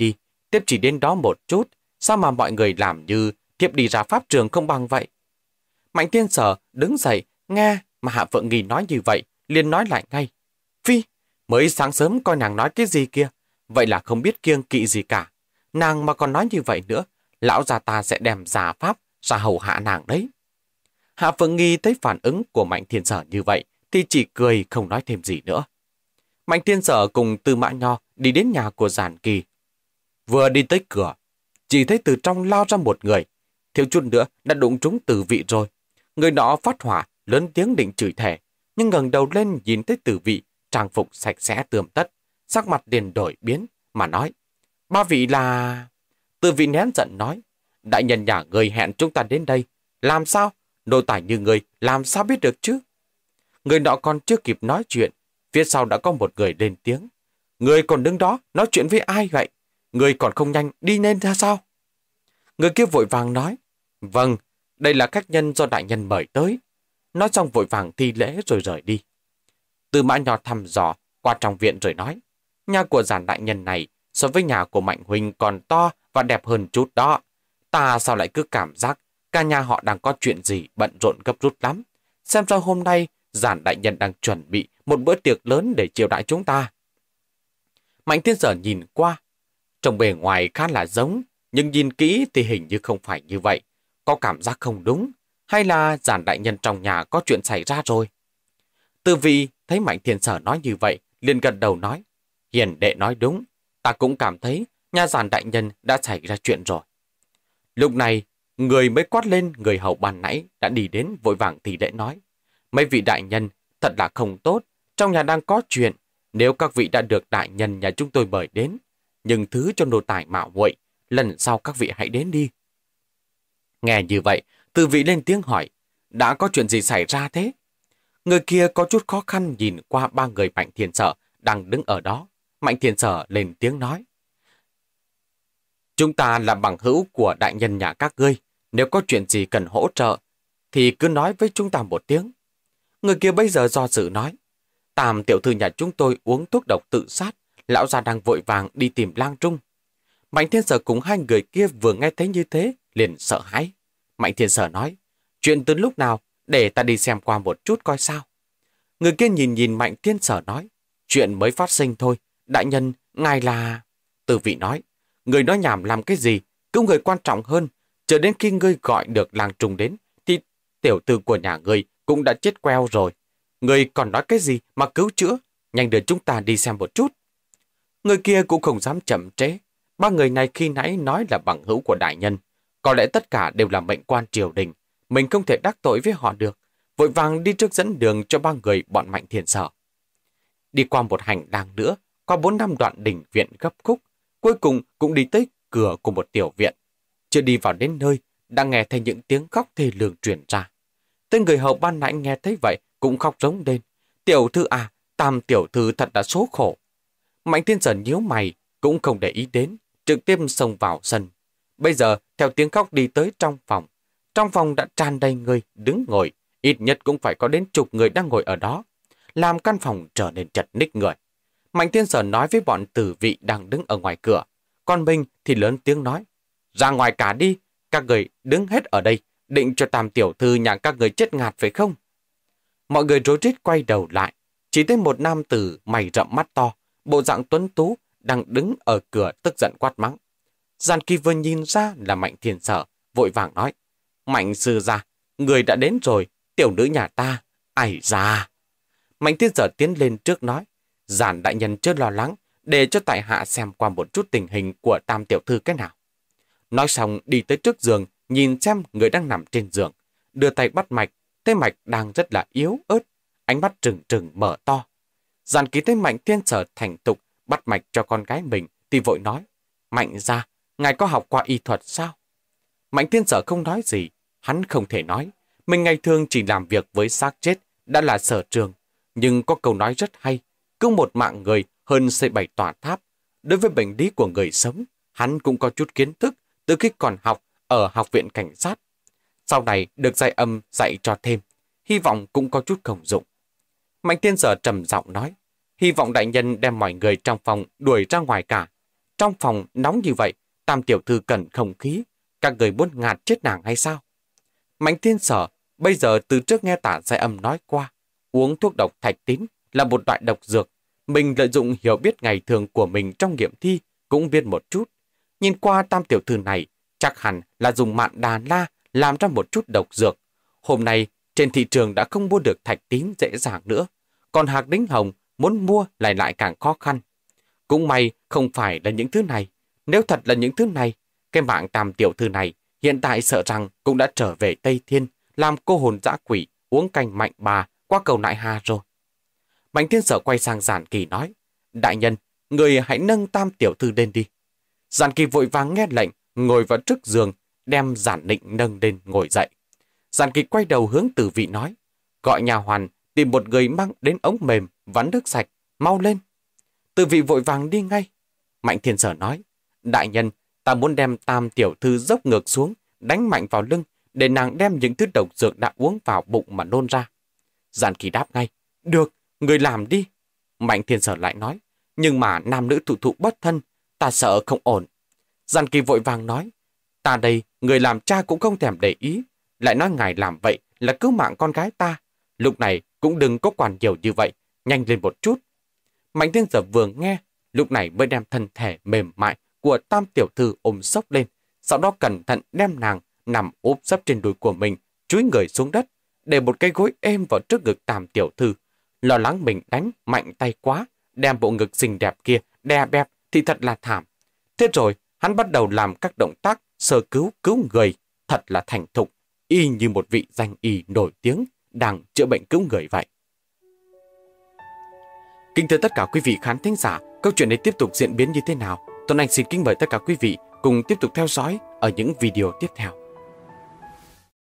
Thiếp chỉ đến đó một chút, sao mà mọi người làm như thiếp đi ra pháp trường không bằng vậy? Mạnh Thiên Sở đứng dậy, nghe mà Hạ Phượng Nghi nói như vậy, liền nói lại ngay. Phi, mới sáng sớm coi nàng nói cái gì kia, vậy là không biết kiêng kỵ gì cả. Nàng mà còn nói như vậy nữa, lão già ta sẽ đem giả pháp ra hầu hạ nàng đấy. Hạ Phượng Nghi thấy phản ứng của Mạnh Thiên Sở như vậy, thì chỉ cười không nói thêm gì nữa. Mạnh Thiên Sở cùng Tư Mã Nho đi đến nhà của Giản Kỳ. Vừa đi tới cửa, chỉ thấy từ trong lao ra một người, thiếu chút nữa đã đụng trúng Tử Vị rồi. Người đó phát hỏa, lớn tiếng định chửi thề, nhưng ngẩng đầu lên nhìn thấy Tử Vị, trang phục sạch sẽ tươm tất, sắc mặt liền đổi biến, mà nói, ba vị là... Tử Vị nén giận nói, đại nhân nhà người hẹn chúng ta đến đây, làm sao? Nô tài như người, làm sao biết được chứ? Người nọ còn chưa kịp nói chuyện, phía sau đã có một người lên tiếng. Người còn đứng đó, nói chuyện với ai vậy? Người còn không nhanh, đi nên ra sao? Người kia vội vàng nói, vâng, đây là khách nhân do đại nhân mời tới. Nói xong vội vàng thi lễ rồi rời đi. Tư Mã Nho thăm dò qua trong viện rồi nói, nhà của Giản đại nhân này so với nhà của Mạnh huynh còn to và đẹp hơn chút đó. Ta sao lại cứ cảm giác cả nhà họ đang có chuyện gì bận rộn gấp rút lắm. Xem ra hôm nay Giản đại nhân đang chuẩn bị một bữa tiệc lớn để chiêu đãi chúng ta. Mạnh Thiên Sở nhìn qua, trông bề ngoài khá là giống, nhưng nhìn kỹ thì hình như không phải như vậy. Có cảm giác không đúng, hay là Giản đại nhân trong nhà có chuyện xảy ra rồi? Tư Vị thấy Mạnh Thiên Sở nói như vậy, liền gật đầu nói, hiền đệ nói đúng, ta cũng cảm thấy nhà Giản đại nhân đã xảy ra chuyện rồi. Lúc này, người mới quát lên người hầu ban nãy đã đi đến vội vàng thì lễ nói, mấy vị đại nhân thật là không tốt, trong nhà đang có chuyện, nếu các vị đã được đại nhân nhà chúng tôi mời đến, nhưng thứ cho nô tài mạo muội, lần sau các vị hãy đến đi. Nghe như vậy, Tư Vị lên tiếng hỏi, đã có chuyện gì xảy ra thế? Người kia có chút khó khăn nhìn qua ba người Mạnh Thiên Sở đang đứng ở đó. Mạnh Thiên Sở lên tiếng nói, chúng ta là bằng hữu của đại nhân nhà các ngươi, nếu có chuyện gì cần hỗ trợ, thì cứ nói với chúng ta một tiếng. Người kia bây giờ do dự nói, Tam tiểu thư nhà chúng tôi uống thuốc độc tự sát, lão già đang vội vàng đi tìm Lang Trung. Mạnh Thiên Sở cùng hai người kia vừa nghe thấy như thế, liền sợ hãi. Mạnh Thiên Sở nói, chuyện từ lúc nào, để ta đi xem qua một chút coi sao. Người kia nhìn nhìn Mạnh Thiên Sở nói, chuyện mới phát sinh thôi, đại nhân, ngài là... Từ Vị nói, người nói nhảm làm cái gì, cứu người quan trọng hơn, chờ đến khi ngươi gọi được Lang Trung đến, thì tiểu thư của nhà ngươi cũng đã chết queo rồi. Người còn nói cái gì mà cứu chữa, nhanh đưa chúng ta đi xem một chút. Người kia cũng không dám chậm trễ. Ba người này khi nãy nói là bằng hữu của đại nhân. Có lẽ tất cả đều là mệnh quan triều đình. Mình không thể đắc tội với họ được. Vội vàng đi trước dẫn đường cho ba người bọn Mạnh Thiên Sở. Đi qua một hành lang nữa, qua bốn năm đoạn đỉnh viện gấp khúc, cuối cùng cũng đi tới cửa của một tiểu viện. Chưa đi vào đến nơi, đã nghe thấy những tiếng khóc thê lương truyền ra. Tên người hầu ban nãy nghe thấy vậy cũng khóc rống lên. Tiểu thư à, Tam tiểu thư thật là số khổ. Mạnh Thiên Sở nhíu mày, cũng không để ý đến, trực tiếp xông vào sân. Bây giờ, theo tiếng khóc đi tới trong phòng. Trong phòng đã tràn đầy người đứng ngồi, ít nhất cũng phải có đến chục người đang ngồi ở đó, làm căn phòng trở nên chật ních người. Mạnh Thiên Sở nói với bọn Tử Vị đang đứng ở ngoài cửa, còn mình thì lớn tiếng nói, ra ngoài cả đi, các người đứng hết ở đây, định cho Tam tiểu thư nhà các người chết ngạt phải không? Mọi người rối rít quay đầu lại, chỉ thấy một nam tử mày rậm mắt to, bộ dạng tuấn tú, đang đứng ở cửa tức giận quát mắng. Giản Kỳ vừa nhìn ra là Mạnh Thiên Sở, vội vàng nói, Mạnh sư gia, người đã đến rồi, tiểu nữ nhà ta, ai da. Mạnh Thiên Sở tiến lên trước nói, Giản đại nhân chưa lo lắng, để cho tại hạ xem qua một chút tình hình của Tam tiểu thư cái nào. Nói xong đi tới trước giường, nhìn xem người đang nằm trên giường, đưa tay bắt mạch, thấy mạch đang rất là yếu ớt, ánh mắt trừng trừng mở to. Giản Kỳ thấy Mạnh Thiên Sở thành thục bắt mạch cho con gái mình thì vội nói, Mạnh gia, ngài có học qua y thuật sao? Mạnh Thiên Sở không nói gì, hắn không thể nói, mình ngày thường chỉ làm việc với xác chết đã là sở trường, nhưng có câu nói rất hay, cứu một mạng người hơn xây bảy tòa tháp. Đối với bệnh lý của người sống, hắn cũng có chút kiến thức từ khi còn học ở học viện cảnh sát. Sau này được dạy âm dạy cho thêm, hy vọng cũng có chút công dụng. Mạnh Thiên Sở trầm giọng nói, hy vọng đại nhân đem mọi người trong phòng đuổi ra ngoài cả. Trong phòng nóng như vậy, Tam tiểu thư cần không khí. Các người muốn ngạt chết nàng hay sao? Mạnh Thiên Sở bây giờ từ trước nghe Tả Giai Âm nói qua, uống thuốc độc thạch tín là một loại độc dược. Mình lợi dụng hiểu biết ngày thường của mình trong nghiệm thi cũng biết một chút. Nhìn qua Tam tiểu thư này, chắc hẳn là dùng mạn đà la làm ra một chút độc dược. Hôm nay trên thị trường đã không mua được thạch tín dễ dàng nữa, còn hạc đính hồng muốn mua lại lại càng khó khăn. Cũng may không phải là những thứ này. Nếu thật là những thứ này, cái mạng Tam tiểu thư này hiện tại sợ rằng cũng đã trở về Tây Thiên, làm cô hồn dã quỷ, uống canh mạnh bà qua cầu Nại Hà rồi. Mạnh Thiên Sở quay sang Giản Kỳ nói, đại nhân, người hãy nâng Tam tiểu thư lên đi. Giản Kỳ vội vàng nghe lệnh, ngồi vào trước giường, đem Giản Định nâng lên ngồi dậy. Giản Kỳ quay đầu hướng Từ Vị nói, gọi nhà hoàn tìm một người mang đến ống mềm, vắn nước sạch, mau lên. Từ Vị vội vàng đi ngay. Mạnh Thiên Sở nói, đại nhân, ta muốn đem Tam tiểu thư dốc ngược xuống, đánh mạnh vào lưng, để nàng đem những thứ độc dược đã uống vào bụng mà nôn ra. Giản Kỳ đáp ngay, được, người làm đi. Mạnh Thiên Sở lại nói, nhưng mà nam nữ thụ thụ bất thân, ta sợ không ổn. Giản Kỳ vội vàng nói, ta đây, người làm cha cũng không thèm để ý, lại nói ngài làm vậy là cứu mạng con gái ta. Lúc này cũng đừng có quản nhiều như vậy, nhanh lên một chút. Mạnh Thiên Sở vừa nghe, lúc này mới đem thân thể mềm mại của Tam tiểu thư ôm sốc lên, sau đó cẩn thận đem nàng nằm úp sấp trên đùi của mình, chúi người xuống đất, để một cái gối êm vào trước ngực Tam tiểu thư. Lo lắng mình đánh mạnh tay quá, đem bộ ngực xinh đẹp kia đè bẹp thì thật là thảm. Thế rồi, hắn bắt đầu làm các động tác sơ cứu cứu người, thật là thành thục, y như một vị danh y nổi tiếng đang chữa bệnh cứu người vậy. Kính thưa tất cả quý vị khán thính giả, câu chuyện này tiếp tục diễn biến như thế nào? Tuấn Anh xin kính mời tất cả quý vị cùng tiếp tục theo dõi ở những video tiếp theo.